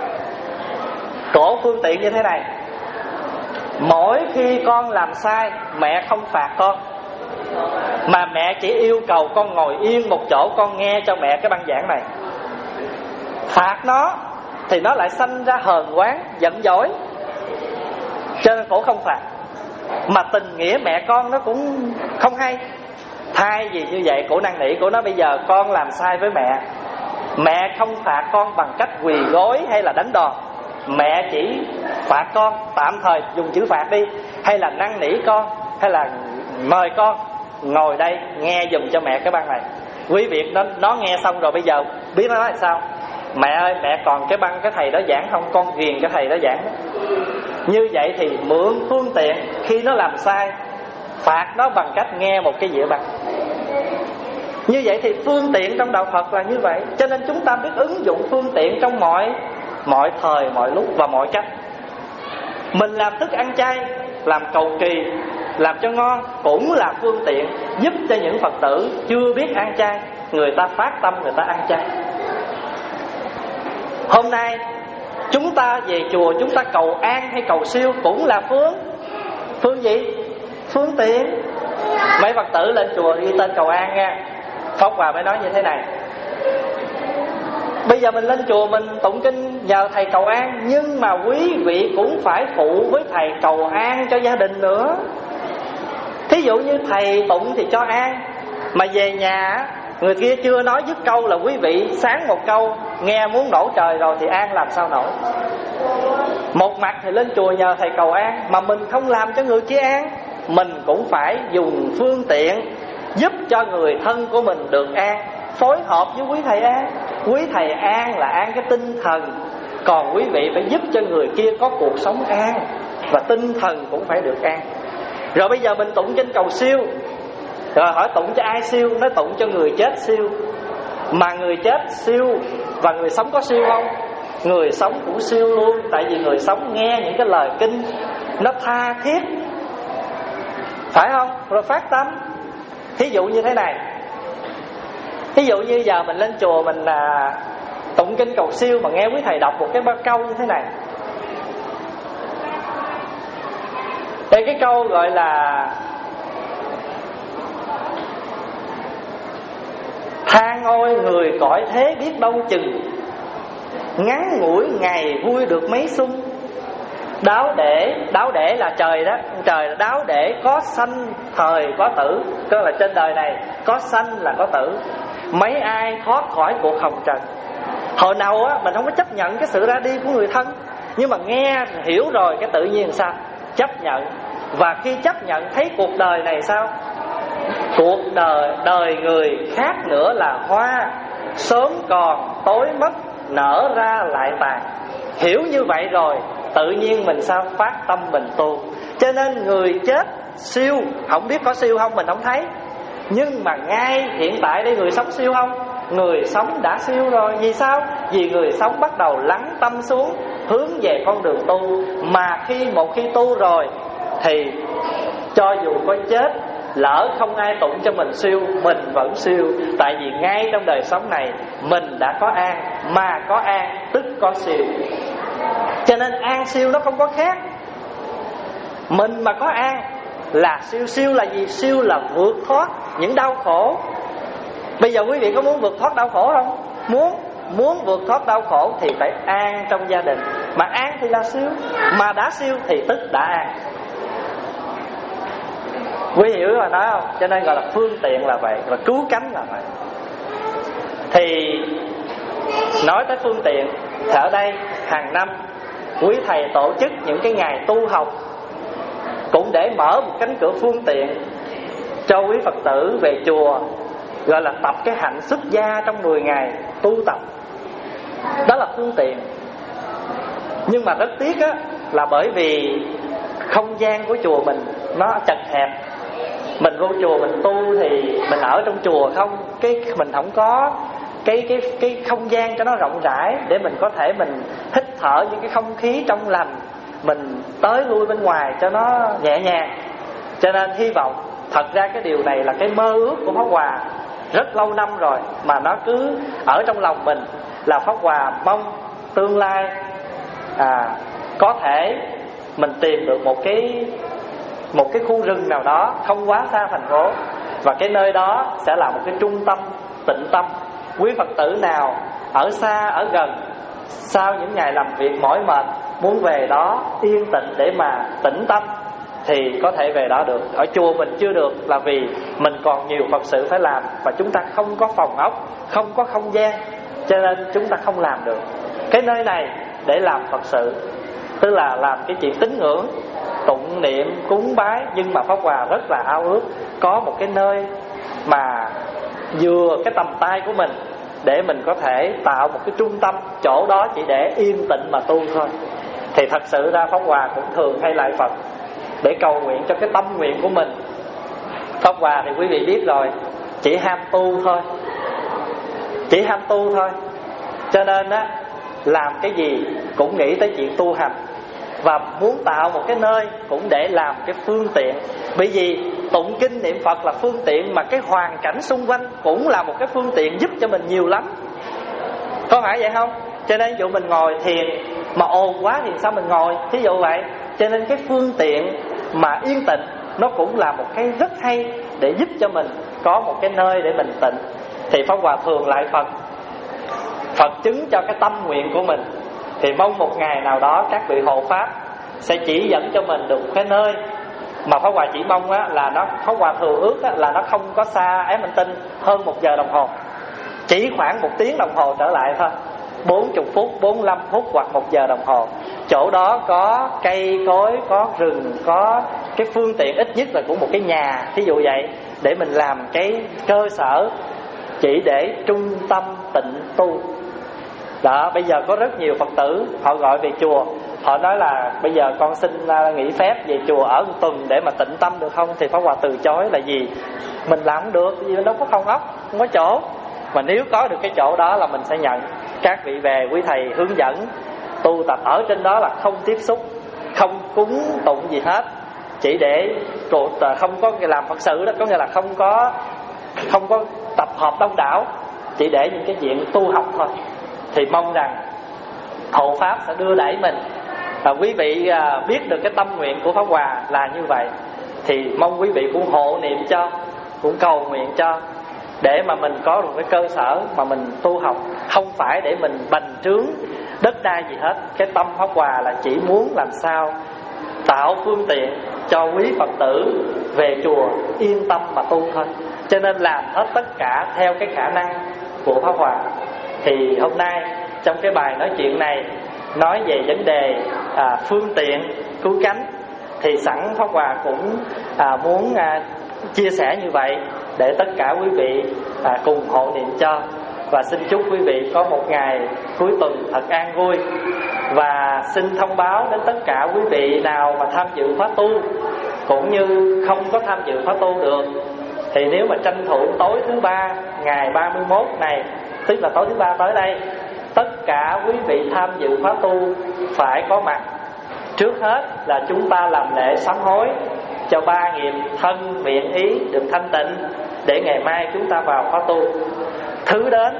Cổ phương tiện như thế này: mỗi khi con làm sai, mẹ không phạt con, mà mẹ chỉ yêu cầu con ngồi yên một chỗ, con nghe cho mẹ cái băng giảng này. Phạt nó thì nó lại sanh ra hờn oán, giận dỗi, cho nên cổ không phạt. Mà tình nghĩa mẹ con nó cũng không hay. Thay vì như vậy, cổ năn nỉ, cổ nói bây giờ con làm sai với mẹ, mẹ không phạt con bằng cách quỳ gối hay là đánh đòn, mẹ chỉ phạt con, tạm thời dùng chữ phạt đi, hay là năn nỉ con, hay là mời con ngồi đây nghe dùm cho mẹ cái băng này. Quý vị nó, nó nghe xong rồi bây giờ biết nó nói sao? Mẹ ơi, mẹ còn cái băng cái thầy đó giảng không? Con ghiền cái thầy đó giảng đó. Như vậy thì mượn phương tiện, khi nó làm sai phạt nó bằng cách nghe một cái dĩa băng. Như vậy thì phương tiện trong đạo Phật là như vậy. Cho nên chúng ta biết ứng dụng phương tiện trong mọi mọi thời, mọi lúc và mọi cách. Mình làm thức ăn chay, làm cầu kỳ, làm cho ngon cũng là phương tiện giúp cho những Phật tử chưa biết ăn chay, người ta phát tâm người ta ăn chay. Hôm nay chúng ta về chùa, chúng ta cầu an hay cầu siêu cũng là phương Phương gì? Phương tiện. Mấy Phật tử lên chùa ghi tên cầu an nha. Pháp Hòa mới nói như thế này: bây giờ mình lên chùa mình tụng kinh nhờ thầy cầu an, nhưng mà quý vị cũng phải phụ với thầy cầu an cho gia đình nữa. Thí dụ như thầy tụng thì cho an, Mà về nhà người kia chưa nói dứt câu là quý vị sáng một câu nghe muốn nổ trời rồi thì an làm sao nổi. Một mặt thì lên chùa nhờ thầy cầu an, mà mình không làm cho người kia an, mình cũng phải dùng phương tiện giúp cho người thân của mình được an, phối hợp với quý thầy an. Quý thầy an là an cái tinh thần, còn quý vị phải giúp cho người kia có cuộc sống an, và tinh thần cũng phải được an. Rồi bây giờ mình tụng kinh cầu siêu, rồi hỏi tụng cho ai siêu? Nói tụng cho người chết siêu. Mà người chết siêu và người sống có siêu không? Người sống cũng siêu luôn. Tại vì người sống nghe những cái lời kinh nó tha thiết, phải không? Rồi phát tâm. Thí dụ như thế này, thí dụ như giờ mình lên chùa mình à, tụng kinh cầu siêu mà nghe quý thầy đọc một cái câu như thế này. Đây cái câu gọi là than ôi người cõi thế biết đâu chừng, ngắn ngủi ngày vui được mấy xuân. Đáo để, đáo để là trời đó, trời là đáo để có sanh thời có tử. Tức là trên đời này có sanh là có tử. Mấy ai thoát khỏi cuộc hồng trần. Hồi nào á mình không có chấp nhận cái sự ra đi của người thân, nhưng mà nghe hiểu rồi cái tự nhiên sao? Chấp nhận. Và khi chấp nhận thấy cuộc đời này sao? Cuộc đời, đời người khác nữa là hoa, sớm còn tối mất, nở ra lại tàn. Hiểu như vậy rồi tự nhiên mình sao? Phát tâm mình tu. Cho nên người chết siêu, không biết có siêu không mình không thấy, nhưng mà ngay hiện tại đây người sống siêu không? Người sống đã siêu rồi. Vì sao? Vì người sống bắt đầu lắng tâm xuống, hướng về con đường tu. Mà khi một khi tu rồi thì cho dù có chết, lỡ không ai tụng cho mình siêu, mình vẫn siêu. Tại vì ngay trong đời sống này mình đã có an, mà có an tức có siêu. Cho nên an siêu nó không có khác. Mình mà có an là siêu. Siêu là gì? Siêu là vượt thoát những đau khổ. Bây giờ quý vị có muốn vượt thoát đau khổ không? Muốn. Muốn vượt thoát đau khổ thì phải an trong gia đình. Mà an thì là siêu, mà đã siêu thì tức đã an. Quý hiểu rồi nói không? Cho nên gọi là phương tiện là vậy, và cứu cánh là vậy. Thì nói tới phương tiện thì ở đây hàng năm quý thầy tổ chức những cái ngày tu học, cũng để mở một cánh cửa phương tiện cho quý Phật tử về chùa, gọi là tập cái hạnh xuất gia trong mười ngày tu tập. Đó là phương tiện. Nhưng mà rất tiếc á, là bởi vì không gian của chùa mình nó chật hẹp. Mình vô chùa mình tu thì mình ở trong chùa không, cái mình không có cái cái cái không gian cho nó rộng rãi để mình có thể mình hít thở những cái không khí trong lành, mình tới lui bên ngoài cho nó nhẹ nhàng. Cho nên hy vọng, thật ra cái điều này là cái mơ ước của Pháp Hòa rất lâu năm rồi, mà nó cứ ở trong lòng mình, là Pháp Hòa mong tương lai à, có thể mình tìm được một cái một cái khu rừng nào đó không quá xa thành phố, và cái nơi đó sẽ là một cái trung tâm tịnh tâm. Quý Phật tử nào ở xa ở gần, sau những ngày làm việc mỏi mệt, muốn về đó yên tĩnh để mà tĩnh tâm thì có thể về đó được. Ở chùa mình chưa được là vì mình còn nhiều Phật sự phải làm, và chúng ta không có phòng ốc, không có không gian, cho nên chúng ta không làm được. Cái nơi này để làm Phật sự, tức là làm cái chuyện tín ngưỡng, tụng niệm, cúng bái. Nhưng mà Pháp Hòa rất là ao ước có một cái nơi mà vừa cái tầm tay của mình, để mình có thể tạo một cái trung tâm, chỗ đó chỉ để yên tĩnh mà tu thôi. Thì thật sự ra Pháp Hòa cũng thường hay lại Phật để cầu nguyện cho cái tâm nguyện của mình. Pháp Hòa thì quý vị biết rồi, chỉ ham tu thôi, chỉ ham tu thôi. Cho nên á, làm cái gì cũng nghĩ tới chuyện tu hành, và muốn tạo một cái nơi cũng để làm cái phương tiện. Bởi vì tụng kinh niệm Phật là phương tiện, mà cái hoàn cảnh xung quanh cũng là một cái phương tiện giúp cho mình nhiều lắm, có phải vậy không? Cho nên ví dụ mình ngồi thiền mà ồn quá thì sao mình ngồi, thí dụ vậy. Cho nên cái phương tiện mà yên tĩnh nó cũng là một cái rất hay để giúp cho mình có một cái nơi để mình tịnh. Thì Pháp Hòa thường lại Phật, Phật chứng cho cái tâm nguyện của mình. Thì mong một ngày nào đó các vị hộ pháp sẽ chỉ dẫn cho mình được cái nơi Mà Pháp Hòa chỉ mong á, là nó Pháp Hòa thừa ước á, là nó không có xa Ém Anh Tinh hơn một giờ đồng hồ, chỉ khoảng một tiếng đồng hồ trở lại thôi, bốn mươi phút, bốn mươi lăm phút hoặc một giờ đồng hồ. Chỗ đó có cây cối, có rừng, có cái phương tiện ít nhất là của một cái nhà, thí dụ vậy, để mình làm cái cơ sở chỉ để trung tâm tịnh tu. Đó, bây giờ có rất nhiều Phật tử họ gọi về chùa, họ nói là bây giờ con xin nghỉ phép về chùa ở một tuần để mà tịnh tâm được không? Thì Pháp Hòa từ chối là gì? Mình làm không được, vì nó có không ốc, không có chỗ. Mà nếu có được cái chỗ đó là mình sẽ nhận. Các vị về, quý thầy hướng dẫn tu tập ở trên đó là không tiếp xúc, không cúng tụng gì hết, chỉ để không có làm Phật sự đó, có nghĩa là không có không có tập hợp đông đảo, chỉ để những cái chuyện tu học thôi. Thì mong rằng hộ pháp sẽ đưa đẩy mình, và quý vị à, biết được cái tâm nguyện của Pháp Hòa là như vậy, thì mong quý vị cũng hộ niệm cho, cũng cầu nguyện cho, để mà mình có một cái cơ sở mà mình tu học, không phải để mình bành trướng đất đai gì hết. Cái tâm Pháp Hòa là chỉ muốn làm sao tạo phương tiện cho quý Phật tử về chùa yên tâm mà tu thôi. Cho nên làm hết tất cả theo cái khả năng của Pháp Hòa. Thì hôm nay trong cái bài nói chuyện này nói về vấn đề à, phương tiện cứu cánh, thì sẵn Pháp Hòa cũng à, muốn à, chia sẻ như vậy để tất cả quý vị à, cùng hộ niệm cho. Và xin chúc quý vị có một ngày cuối tuần thật an vui. Và xin thông báo đến tất cả quý vị nào mà tham dự khóa tu cũng như không có tham dự khóa tu được, thì nếu mà tranh thủ tối thứ ba ngày ba mươi mốt này, tức là tối thứ ba tới đây, tất cả quý vị tham dự khóa tu phải có mặt. Trước hết là chúng ta làm lễ sám hối cho ba nghiệp thân, miệng, ý được thanh tịnh, để ngày mai chúng ta vào khóa tu. Thứ đến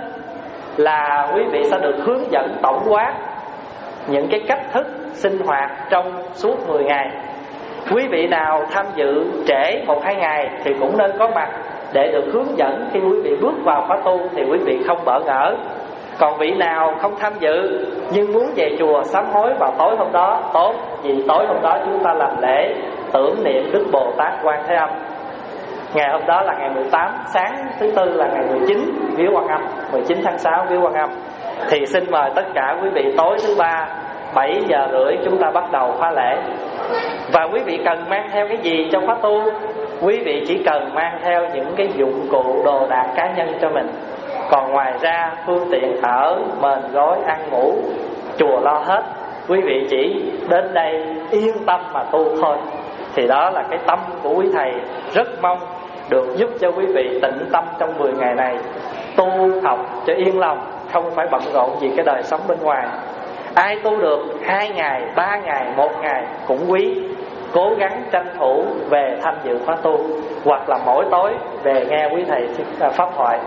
là quý vị sẽ được hướng dẫn tổng quát những cái cách thức sinh hoạt trong suốt mười ngày. Quý vị nào tham dự trễ một hai ngày thì cũng nên có mặt để được hướng dẫn khi quý vị bước vào khóa tu, thì quý vị không bỡ ngỡ. Còn vị nào không tham dự nhưng muốn về chùa sám hối vào tối hôm đó, tốt, vì tối hôm đó chúng ta làm lễ tưởng niệm Đức Bồ Tát Quan Thế Âm. Ngày hôm đó là ngày mười tám, sáng thứ tư là ngày mười chín Vía Quan Âm, mười chín tháng sáu Vía Quan Âm. Thì xin mời tất cả quý vị tối thứ ba bảy giờ rưỡi chúng ta bắt đầu khóa lễ. Và quý vị cần mang theo cái gì trong khóa tu? Quý vị chỉ cần mang theo những cái dụng cụ đồ đạc cá nhân cho mình. Còn ngoài ra phương tiện ở, mền gối, ăn ngủ, chùa lo hết. Quý vị chỉ đến đây yên tâm mà tu thôi. Thì đó là cái tâm của quý thầy, rất mong được giúp cho quý vị tĩnh tâm trong mười ngày này, tu học cho yên lòng, không phải bận rộn vì cái đời sống bên ngoài. Ai tu được hai ngày, ba ngày, một ngày cũng quý. Cố gắng tranh thủ về tham dự khóa tu, hoặc là mỗi tối về nghe quý thầy pháp thoại.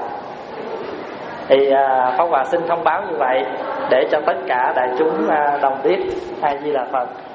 Thì à, Pháp Hòa xin thông báo như vậy để cho tất cả đại chúng à, đồng biết. A Di Đà Phật.